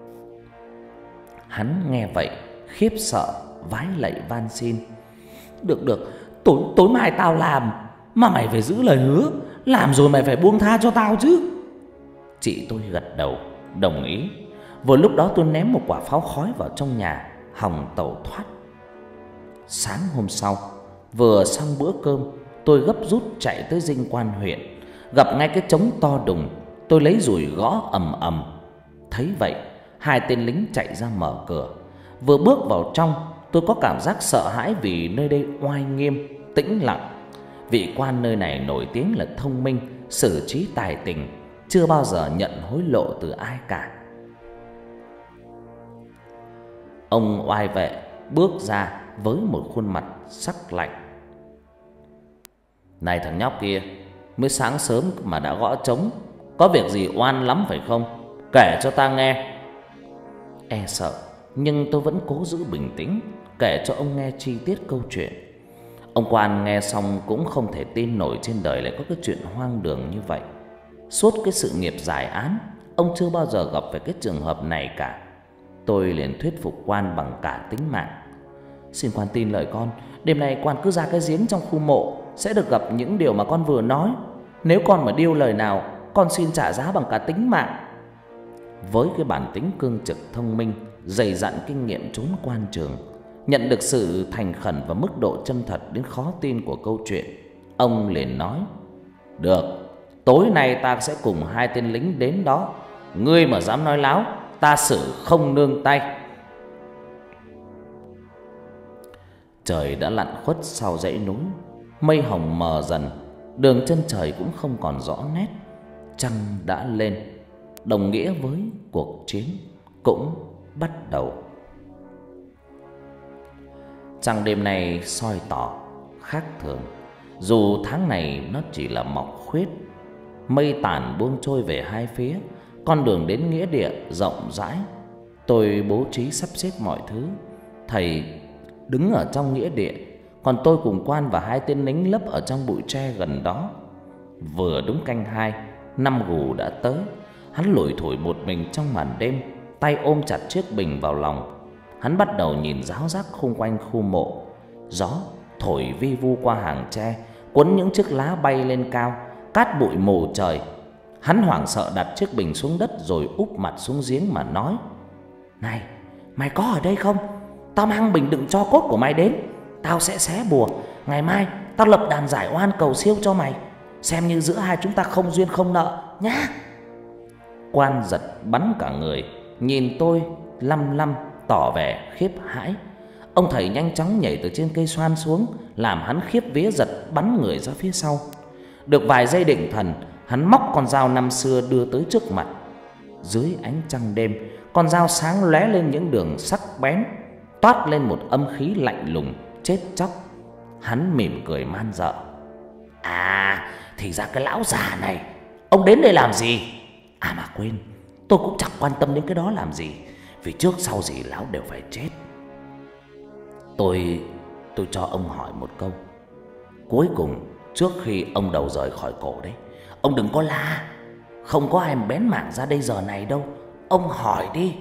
Hắn nghe vậy khiếp sợ vái lạy van xin: Được được, tối tối mai tao làm. Mà mày phải giữ lời hứa. Làm rồi mày phải buông tha cho tao chứ. Chị tôi gật đầu đồng ý. Vừa lúc đó tôi ném một quả pháo khói vào trong nhà, hòng tẩu thoát. Sáng hôm sau, vừa xong bữa cơm, tôi gấp rút chạy tới dinh quan huyện. Gặp ngay cái trống to đùng, tôi lấy dùi gõ ầm ầm. Thấy vậy, hai tên lính chạy ra mở cửa. Vừa bước vào trong, tôi có cảm giác sợ hãi vì nơi đây oai nghiêm, tĩnh lặng. Vị quan nơi này nổi tiếng là thông minh, xử trí tài tình, chưa bao giờ nhận hối lộ từ ai cả. Ông oai vệ bước ra với một khuôn mặt sắc lạnh: Này thằng nhóc kia, mới sáng sớm mà đã gõ trống, có việc gì oan lắm phải không? Kể cho ta nghe. E sợ, nhưng tôi vẫn cố giữ bình tĩnh, kể cho ông nghe chi tiết câu chuyện. Ông quan nghe xong cũng không thể tin nổi trên đời lại có cái chuyện hoang đường như vậy. Suốt cái sự nghiệp giải án, ông chưa bao giờ gặp phải cái trường hợp này cả. Tôi liền thuyết phục quan bằng cả tính mạng: Xin quan tin lời con, đêm nay quan cứ ra cái giếng trong khu mộ, sẽ được gặp những điều mà con vừa nói. Nếu con mà điêu lời nào, con xin trả giá bằng cả tính mạng. Với cái bản tính cương trực thông minh, dày dặn kinh nghiệm trốn quan trường, nhận được sự thành khẩn và mức độ chân thật đến khó tin của câu chuyện, ông liền nói: Được, tối nay ta sẽ cùng hai tên lính đến đó. Ngươi mà dám nói láo, ta xử không nương tay. Trời đã lặn khuất sau dãy núi, mây hồng mờ dần, đường chân trời cũng không còn rõ nét. Trăng đã lên, đồng nghĩa với cuộc chiến cũng bắt đầu. Trăng đêm nay soi tỏ khác thường, dù tháng này nó chỉ là mọc khuyết. Mây tản buông trôi về hai phía, con đường đến nghĩa địa rộng rãi. Tôi bố trí sắp xếp mọi thứ. Thầy đứng ở trong nghĩa địa, còn tôi cùng quan và hai tên lính lấp ở trong bụi tre gần đó. Vừa đúng canh hai, năm gù đã tới. Hắn lủi thủi một mình trong màn đêm, tay ôm chặt chiếc bình vào lòng. Hắn bắt đầu nhìn ráo rác xung quanh khu mộ. Gió thổi vi vu qua hàng tre, cuốn những chiếc lá bay lên cao, cát bụi mù trời. Hắn hoảng sợ đặt chiếc bình xuống đất rồi úp mặt xuống giếng mà nói: Này, mày có ở đây không? Tao mang bình đựng tro cốt của mày đến. Tao sẽ xé bùa. Ngày mai tao lập đàn giải oan cầu siêu cho mày. Xem như giữa hai chúng ta không duyên không nợ nhá. Quan giật bắn cả người, nhìn tôi lăm lăm tỏ vẻ khiếp hãi. Ông thầy nhanh chóng nhảy từ trên cây xoan xuống, làm hắn khiếp vía giật bắn người ra phía sau. Được vài giây định thần, hắn móc con dao năm xưa đưa tới trước mặt. Dưới ánh trăng đêm, con dao sáng lóe lên những đường sắc bén, toát lên một âm khí lạnh lùng, chết chóc. Hắn mỉm cười man dợ. À, thì ra cái lão già này, ông đến đây làm gì? À mà quên, tôi cũng chẳng quan tâm đến cái đó làm gì, vì trước sau gì lão đều phải chết. Tôi tôi cho ông hỏi một câu. Cuối cùng, trước khi ông đầu rời khỏi cổ đấy, ông đừng có la. Không có ai bén mảng ra đây giờ này đâu. Ông hỏi đi.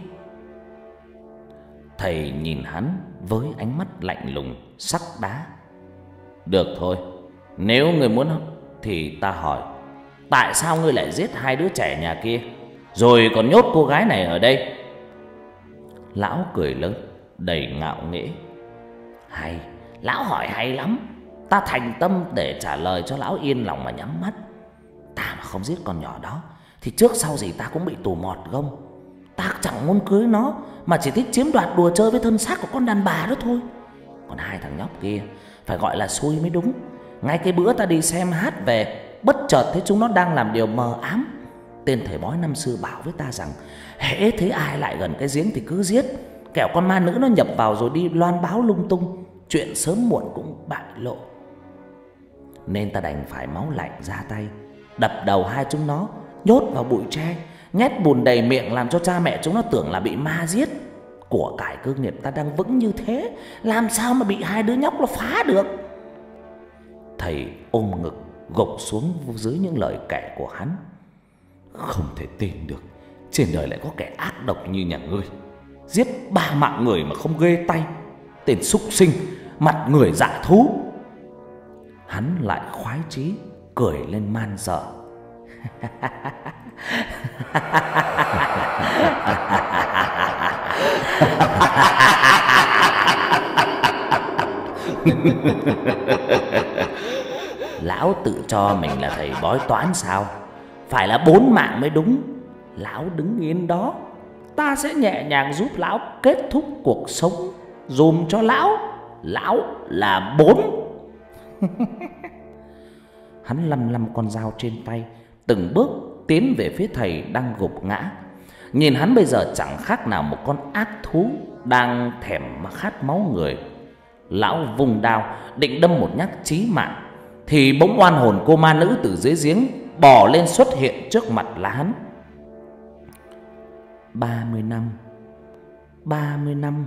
Thầy nhìn hắn với ánh mắt lạnh lùng, sắc đá. Được thôi, nếu ngươi muốn thì ta hỏi, tại sao ngươi lại giết hai đứa trẻ nhà kia, rồi còn nhốt cô gái này ở đây? Lão cười lớn, đầy ngạo nghễ. Hay, lão hỏi hay lắm. Ta thành tâm để trả lời cho lão yên lòng mà nhắm mắt. Ta mà không giết con nhỏ đó thì trước sau gì ta cũng bị tù mọt gông. Ta chẳng muốn cưới nó, mà chỉ thích chiếm đoạt đùa chơi với thân xác của con đàn bà đó thôi. Còn hai thằng nhóc kia phải gọi là xui mới đúng. Ngay cái bữa ta đi xem hát về, bất chợt thấy chúng nó đang làm điều mờ ám. Tên thầy bói năm xưa bảo với ta rằng hễ thấy ai lại gần cái giếng thì cứ giết, kẻo con ma nữ nó nhập vào rồi đi loan báo lung tung, chuyện sớm muộn cũng bại lộ. Nên ta đành phải máu lạnh ra tay, đập đầu hai chúng nó, nhốt vào bụi tre, nhét bùn đầy miệng, làm cho cha mẹ chúng nó tưởng là bị ma giết. Của cải cơ nghiệp ta đang vững như thế, làm sao mà bị hai đứa nhóc nó phá được? Thầy ôm ngực gục xuống dưới những lời kể của hắn. Không thể tin được, trên đời lại có kẻ ác độc như nhà ngươi, giết ba mạng người mà không ghê tay. Tên súc sinh, mặt người dạ thú. Hắn lại khoái chí cười lên man dợ. Lão tự cho mình là thầy bói toán sao? Phải là bốn mạng mới đúng. Lão đứng yên đó, ta sẽ nhẹ nhàng giúp lão kết thúc cuộc sống dùm cho lão. Lão là bốn. Hắn lăm lăm con dao trên tay, từng bước tiến về phía thầy đang gục ngã. Nhìn hắn bây giờ chẳng khác nào một con ác thú đang thèm khát máu người. Lão vùng đao định đâm một nhát chí mạng, thì bỗng oan hồn cô ma nữ từ dưới giếng bò lên xuất hiện trước mặt là hắn. Ba mươi năm, ba mươi năm,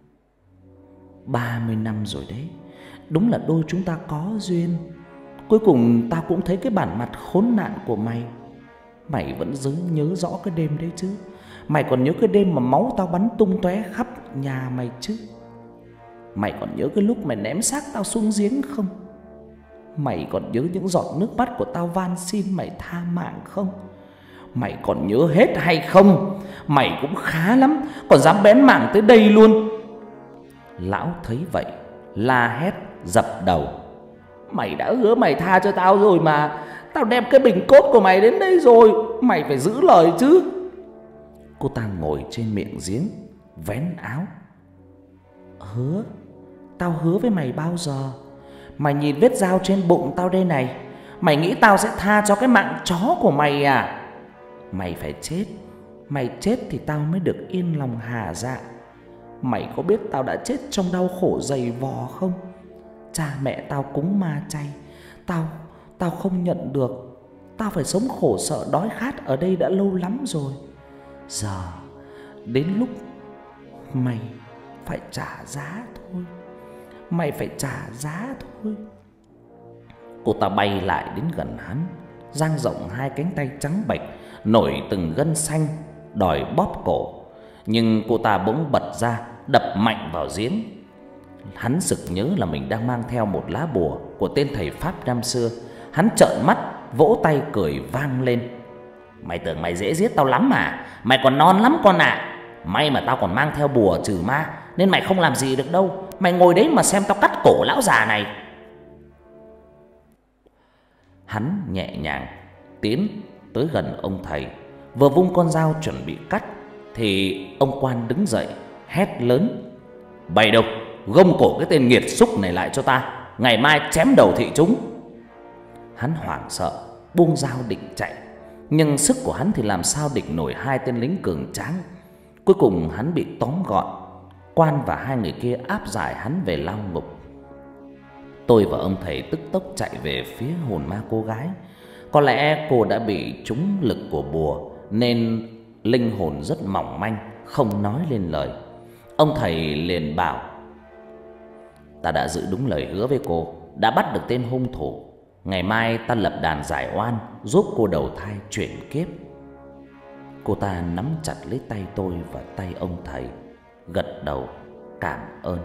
ba mươi năm rồi đấy. Đúng là đôi chúng ta có duyên. Cuối cùng ta cũng thấy cái bản mặt khốn nạn của mày. Mày vẫn nhớ, nhớ rõ cái đêm đấy chứ? Mày còn nhớ cái đêm mà máu tao bắn tung tóe khắp nhà mày chứ? Mày còn nhớ cái lúc mày ném xác tao xuống giếng không? Mày còn nhớ những giọt nước mắt của tao van xin mày tha mạng không? Mày còn nhớ hết hay không? Mày cũng khá lắm, còn dám bén mảng tới đây luôn. Lão thấy vậy la hét dập đầu. Mày đã hứa mày tha cho tao rồi mà. Tao đem cái bình cốt của mày đến đây rồi, mày phải giữ lời chứ. Cô ta ngồi trên miệng giếng, vén áo. Hứa? Tao hứa với mày bao giờ? Mày nhìn vết dao trên bụng tao đây này, mày nghĩ tao sẽ tha cho cái mạng chó của mày à? Mày phải chết. Mày chết thì tao mới được yên lòng hà dạ. Mày có biết tao đã chết trong đau khổ dày vò không? Cha mẹ tao cúng ma chay, Tao, tao không nhận được. Tao phải sống khổ sở đói khát ở đây đã lâu lắm rồi. Giờ đến lúc mày phải trả giá thôi. Mày phải trả giá thôi. Cô ta bay lại đến gần hắn, dang rộng hai cánh tay trắng bệch, nổi từng gân xanh, đòi bóp cổ. Nhưng cô ta bỗng bật ra, đập mạnh vào giếng. Hắn sực nhớ là mình đang mang theo một lá bùa của tên thầy Pháp năm xưa. Hắn trợn mắt, vỗ tay cười vang lên. Mày tưởng mày dễ giết tao lắm mà. Mày còn non lắm con ạ. À. May mà tao còn mang theo bùa trừ ma, nên mày không làm gì được đâu. Mày ngồi đấy mà xem tao cắt cổ lão già này. Hắn nhẹ nhàng tiến tới gần ông thầy, vừa vung con dao chuẩn bị cắt, thì ông quan đứng dậy hét lớn: Bày đâu, gông cổ cái tên nghiệt xúc này lại cho ta, ngày mai chém đầu thị chúng. Hắn hoảng sợ buông dao định chạy, nhưng sức của hắn thì làm sao địch nổi hai tên lính cường tráng. Cuối cùng hắn bị tóm gọn. Quan và hai người kia áp giải hắn về lao ngục. Tôi và ông thầy tức tốc chạy về phía hồn ma cô gái. Có lẽ cô đã bị trúng lực của bùa nên linh hồn rất mỏng manh, không nói lên lời. Ông thầy liền bảo: "Ta đã giữ đúng lời hứa với cô, đã bắt được tên hung thủ. Ngày mai ta lập đàn giải oan, giúp cô đầu thai chuyển kiếp." Cô ta nắm chặt lấy tay tôi và tay ông thầy, gật đầu cảm ơn.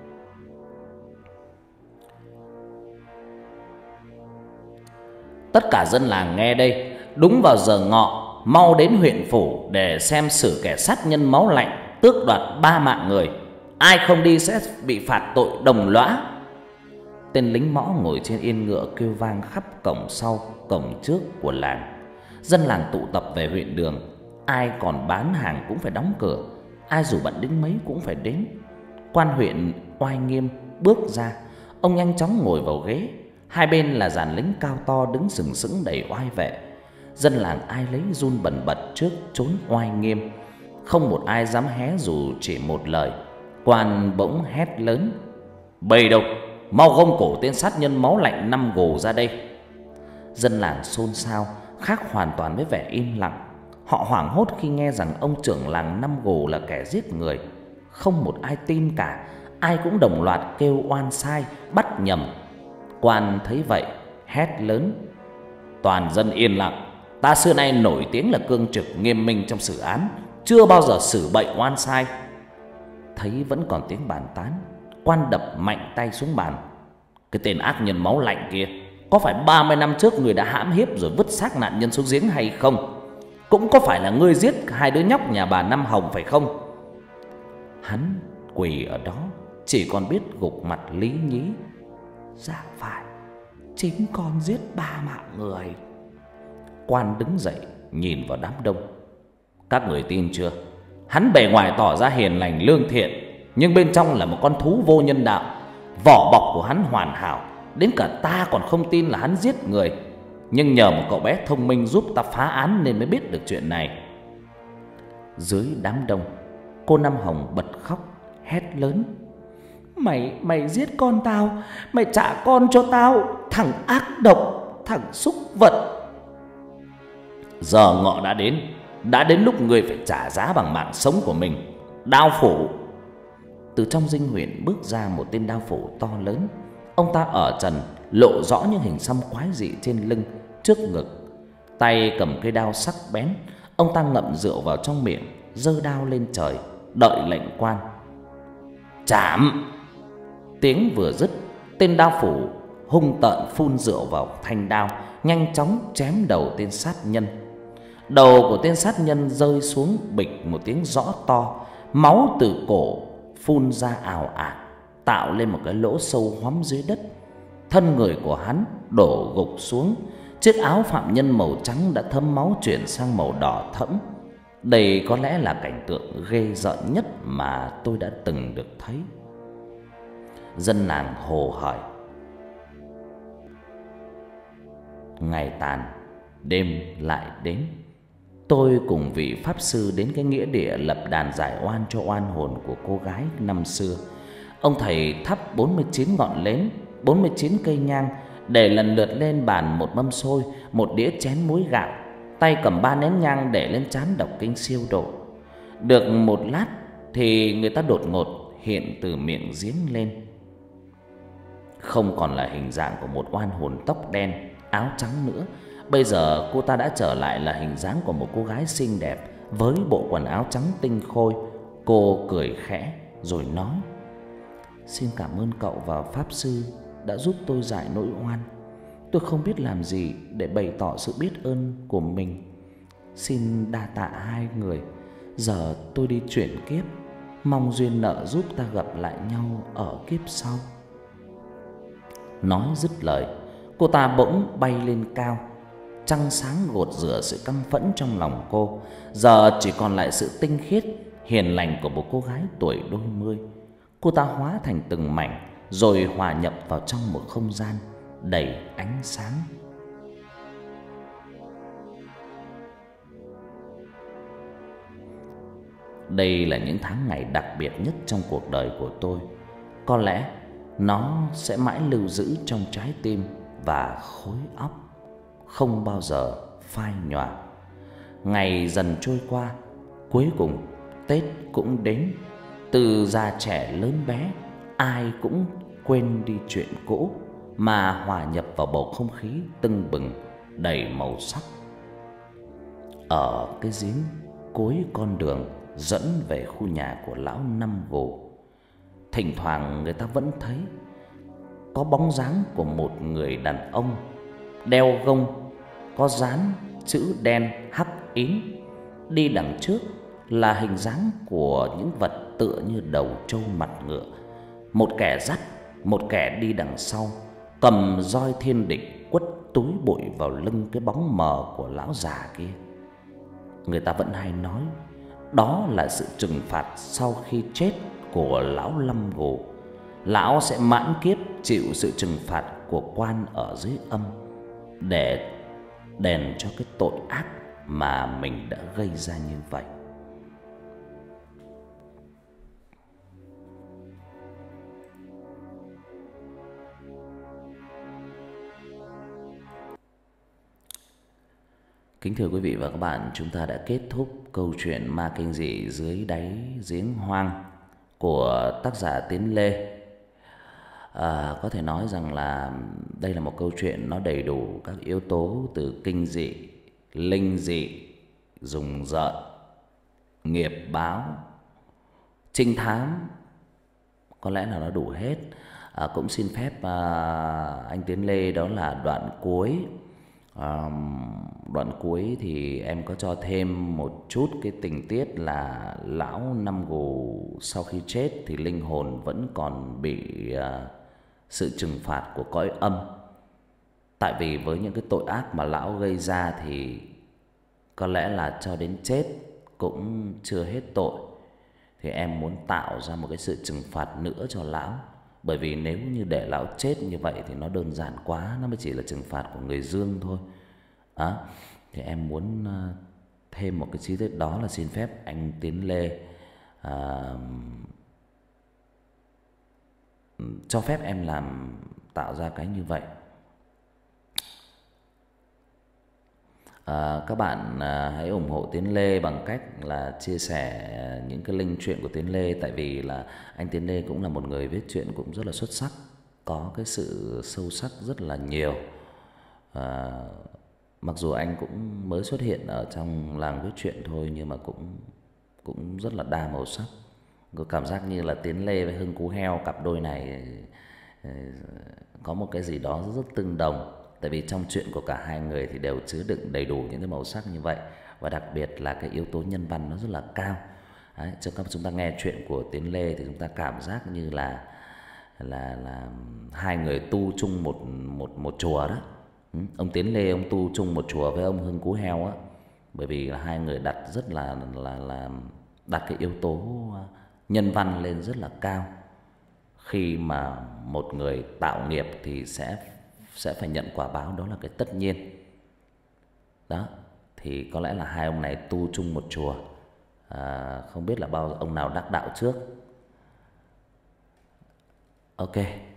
Tất cả dân làng nghe đây, đúng vào giờ ngọ, mau đến huyện phủ để xem xử kẻ sát nhân máu lạnh tước đoạt ba mạng người. Ai không đi sẽ bị phạt tội đồng lõa. Tên lính mõ ngồi trên yên ngựa kêu vang khắp cổng sau, cổng trước của làng. Dân làng tụ tập về huyện đường. Ai còn bán hàng cũng phải đóng cửa, ai dù bận đến mấy cũng phải đến. Quan huyện oai nghiêm bước ra. Ông nhanh chóng ngồi vào ghế. Hai bên là dàn lính cao to đứng sừng sững đầy oai vệ. Dân làng ai lấy run bần bật trước chốn oai nghiêm. Không một ai dám hé dù chỉ một lời. Quan bỗng hét lớn: "Bầy độc, mau gông cổ tên sát nhân máu lạnh năm gồ ra đây." Dân làng xôn xao, khác hoàn toàn với vẻ im lặng. Họ hoảng hốt khi nghe rằng ông trưởng làng năm gồ là kẻ giết người. Không một ai tin cả, ai cũng đồng loạt kêu oan sai, bắt nhầm. Quan thấy vậy hét lớn: "Toàn dân yên lặng. Ta xưa nay nổi tiếng là cương trực nghiêm minh trong xử án, chưa bao giờ xử bậy oan sai." Thấy vẫn còn tiếng bàn tán, quan đập mạnh tay xuống bàn: "Cái tên ác nhân máu lạnh kia, có phải ba mươi năm trước người đã hãm hiếp rồi vứt xác nạn nhân xuống giếng hay không? Cũng có phải là ngươi giết hai đứa nhóc nhà bà Năm Hồng phải không?" Hắn quỳ ở đó chỉ còn biết gục mặt lý nhí: "Dạ phải, chính con giết ba mạng người." Quan đứng dậy nhìn vào đám đông: "Các người tin chưa? Hắn bề ngoài tỏ ra hiền lành lương thiện, nhưng bên trong là một con thú vô nhân đạo. Vỏ bọc của hắn hoàn hảo, đến cả ta còn không tin là hắn giết người. Nhưng nhờ một cậu bé thông minh giúp ta phá án nên mới biết được chuyện này." Dưới đám đông, cô Năm Hồng bật khóc hét lớn: Mày, mày giết con tao, mày trả con cho tao, thằng ác độc, thằng súc vật." "Giờ ngọ đã đến, đã đến lúc ngươi phải trả giá bằng mạng sống của mình. Đao phủ." Từ trong dinh huyện bước ra một tên đao phủ to lớn. Ông ta ở trần, lộ rõ những hình xăm quái dị trên lưng, trước ngực. Tay cầm cây đao sắc bén. Ông ta ngậm rượu vào trong miệng, giơ đao lên trời, đợi lệnh quan. "Chạm!" Tiếng vừa dứt, tên đao phủ hung tợn phun rượu vào thanh đao, nhanh chóng chém đầu tên sát nhân. Đầu của tên sát nhân rơi xuống bịch một tiếng rõ to. Máu từ cổ phun ra ào ạt, tạo lên một cái lỗ sâu hoắm dưới đất. Thân người của hắn đổ gục xuống. Chiếc áo phạm nhân màu trắng đã thấm máu chuyển sang màu đỏ thẫm. Đây có lẽ là cảnh tượng ghê rợn nhất mà tôi đã từng được thấy. Dân làng hồ hởi. Ngày tàn, đêm lại đến. Tôi cùng vị pháp sư đến cái nghĩa địa lập đàn giải oan cho oan hồn của cô gái năm xưa. Ông thầy thắp bốn mươi chín ngọn nến, bốn mươi chín cây nhang, để lần lượt lên bàn một mâm xôi, một đĩa chén muối gạo. Tay cầm ba nén nhang để lên trán đọc kinh siêu độ. Được một lát thì người ta đột ngột hiện từ miệng giếng lên. Không còn là hình dạng của một oan hồn tóc đen, áo trắng nữa. Bây giờ cô ta đã trở lại là hình dáng của một cô gái xinh đẹp với bộ quần áo trắng tinh khôi. Cô cười khẽ rồi nói: "Xin cảm ơn cậu và pháp sư đã giúp tôi giải nỗi oan. Tôi không biết làm gì để bày tỏ sự biết ơn của mình. Xin đa tạ hai người. Giờ tôi đi chuyển kiếp, mong duyên nợ giúp ta gặp lại nhau ở kiếp sau." Nói dứt lời, cô ta bỗng bay lên cao. Trăng sáng gột rửa sự căm phẫn trong lòng cô. Giờ chỉ còn lại sự tinh khiết, hiền lành của một cô gái tuổi đôi mươi. Cô ta hóa thành từng mảnh rồi hòa nhập vào trong một không gian đầy ánh sáng. Đây là những tháng ngày đặc biệt nhất trong cuộc đời của tôi. Có lẽ nó sẽ mãi lưu giữ trong trái tim và khối óc, không bao giờ phai nhòa. Ngày dần trôi qua, cuối cùng Tết cũng đến. Từ già trẻ lớn bé, ai cũng quên đi chuyện cũ mà hòa nhập vào bầu không khí tưng bừng đầy màu sắc. Ở cái giếng cuối con đường dẫn về khu nhà của lão Năm Gồ, thỉnh thoảng người ta vẫn thấy có bóng dáng của một người đàn ông đeo gông có dán chữ đen hắc ín. Đi đằng trước là hình dáng của những vật tựa như đầu trâu mặt ngựa. Một kẻ dắt, một kẻ đi đằng sau, cầm roi thiên địch quất túi bụi vào lưng cái bóng mờ của lão già kia. Người ta vẫn hay nói đó là sự trừng phạt sau khi chết của lão Năm Gồ. Lão sẽ mãn kiếp chịu sự trừng phạt của quan ở dưới âm để đền cho cái tội ác mà mình đã gây ra như vậy. Kính thưa quý vị và các bạn, chúng ta đã kết thúc câu chuyện ma kinh dị dưới đáy giếng hoang của tác giả Tiến Lê. À, có thể nói rằng là đây là một câu chuyện nó đầy đủ các yếu tố từ kinh dị, linh dị, rùng rợn, nghiệp báo, trinh thám, có lẽ là nó đủ hết. À, cũng xin phép à, anh Tiến Lê, đó là đoạn cuối. À, đoạn cuối thì em có cho thêm một chút cái tình tiết là lão Năm Gồ sau khi chết thì linh hồn vẫn còn bị à, sự trừng phạt của cõi âm. Tại vì với những cái tội ác mà lão gây ra thì có lẽ là cho đến chết cũng chưa hết tội. Thì em muốn tạo ra một cái sự trừng phạt nữa cho lão. Bởi vì nếu như để lão chết như vậy thì nó đơn giản quá, nó mới chỉ là trừng phạt của người dương thôi. À, thì em muốn thêm một cái chi tiết, đó là xin phép anh Tiến Lê à, cho phép em làm tạo ra cái như vậy. À, các bạn à, hãy ủng hộ Tiến Lê bằng cách là chia sẻ những cái link truyện của Tiến Lê. Tại vì là anh Tiến Lê cũng là một người viết truyện cũng rất là xuất sắc, có cái sự sâu sắc rất là nhiều. à, Mặc dù anh cũng mới xuất hiện ở trong làng viết truyện thôi, nhưng mà cũng cũng rất là đa màu sắc. Có cảm giác như là Tiến Lê với Hưng Cú Heo, cặp đôi này có một cái gì đó rất, rất tương đồng. Tại vì trong chuyện của cả hai người thì đều chứa đựng đầy đủ những cái màu sắc như vậy. Và đặc biệt là cái yếu tố nhân văn nó rất là cao. Đấy, cho các chúng ta nghe chuyện của Tiến Lê thì chúng ta cảm giác như là là là hai người tu chung một một một chùa đó. Ông Tiến Lê ông tu chung một chùa với ông Hưng Cú Heo á, bởi vì là hai người đặt rất là là là đặt cái yếu tố nhân văn lên rất là cao. Khi mà một người tạo nghiệp thì sẽ sẽ phải nhận quả báo, đó là cái tất nhiên. Đó, thì có lẽ là hai ông này tu chung một chùa. À, không biết là bao ông nào đắc đạo trước. Ok.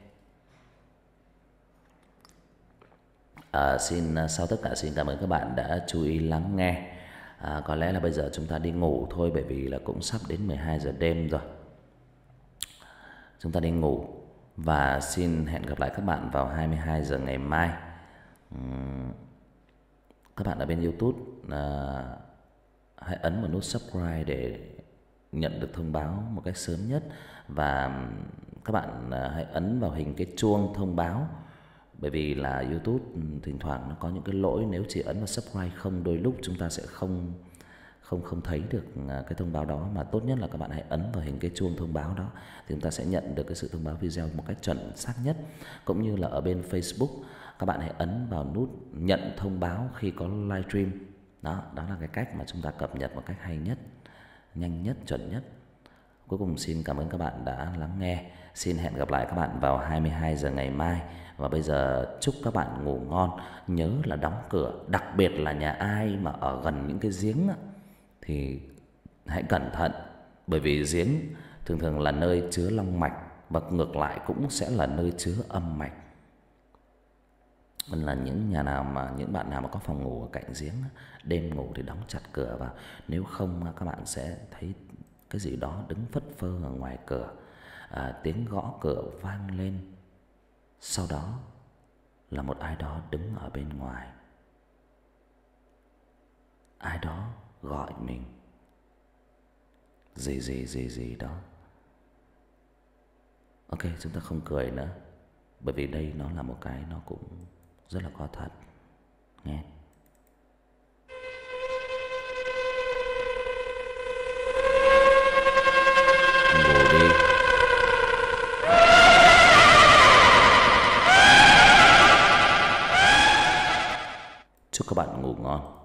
À, xin sau tất cả xin cảm ơn các bạn đã chú ý lắng nghe. À, có lẽ là bây giờ chúng ta đi ngủ thôi, bởi vì là cũng sắp đến mười hai giờ đêm rồi. Chúng ta đi ngủ và xin hẹn gặp lại các bạn vào hai mươi hai giờ ngày mai. Uhm, các bạn ở bên YouTube à, hãy ấn vào nút subscribe để nhận được thông báo một cách sớm nhất. Và các bạn à, hãy ấn vào hình cái chuông thông báo. Bởi vì là YouTube thỉnh thoảng nó có những cái lỗi, nếu chỉ ấn vào subscribe không, đôi lúc chúng ta sẽ không không không thấy được cái thông báo đó. Mà tốt nhất là các bạn hãy ấn vào hình cái chuông thông báo đó, thì chúng ta sẽ nhận được cái sự thông báo video một cách chuẩn xác nhất. Cũng như là ở bên Facebook, các bạn hãy ấn vào nút nhận thông báo khi có livestream. Đó, đó là cái cách mà chúng ta cập nhật một cách hay nhất, nhanh nhất, chuẩn nhất. Cuối cùng xin cảm ơn các bạn đã lắng nghe. Xin hẹn gặp lại các bạn vào hai mươi hai giờ ngày mai. Và bây giờ chúc các bạn ngủ ngon. Nhớ là đóng cửa, đặc biệt là nhà ai mà ở gần những cái giếng thì hãy cẩn thận. Bởi vì giếng thường thường là nơi chứa long mạch, và ngược lại cũng sẽ là nơi chứa âm mạch. Nên là những nhà nào mà những bạn nào mà có phòng ngủ ở cạnh giếng, đêm ngủ thì đóng chặt cửa vào, nếu không các bạn sẽ thấy cái gì đó đứng phất phơ ở ngoài cửa. À, tiếng gõ cửa vang lên. Sau đó là một ai đó đứng ở bên ngoài. Ai đó gọi mình. Gì gì gì gì đó. Ok, chúng ta không cười nữa, bởi vì đây nó là một cái nó cũng rất là có thật. Nghe. Ngủ đi. Chúc các bạn ngủ ngon.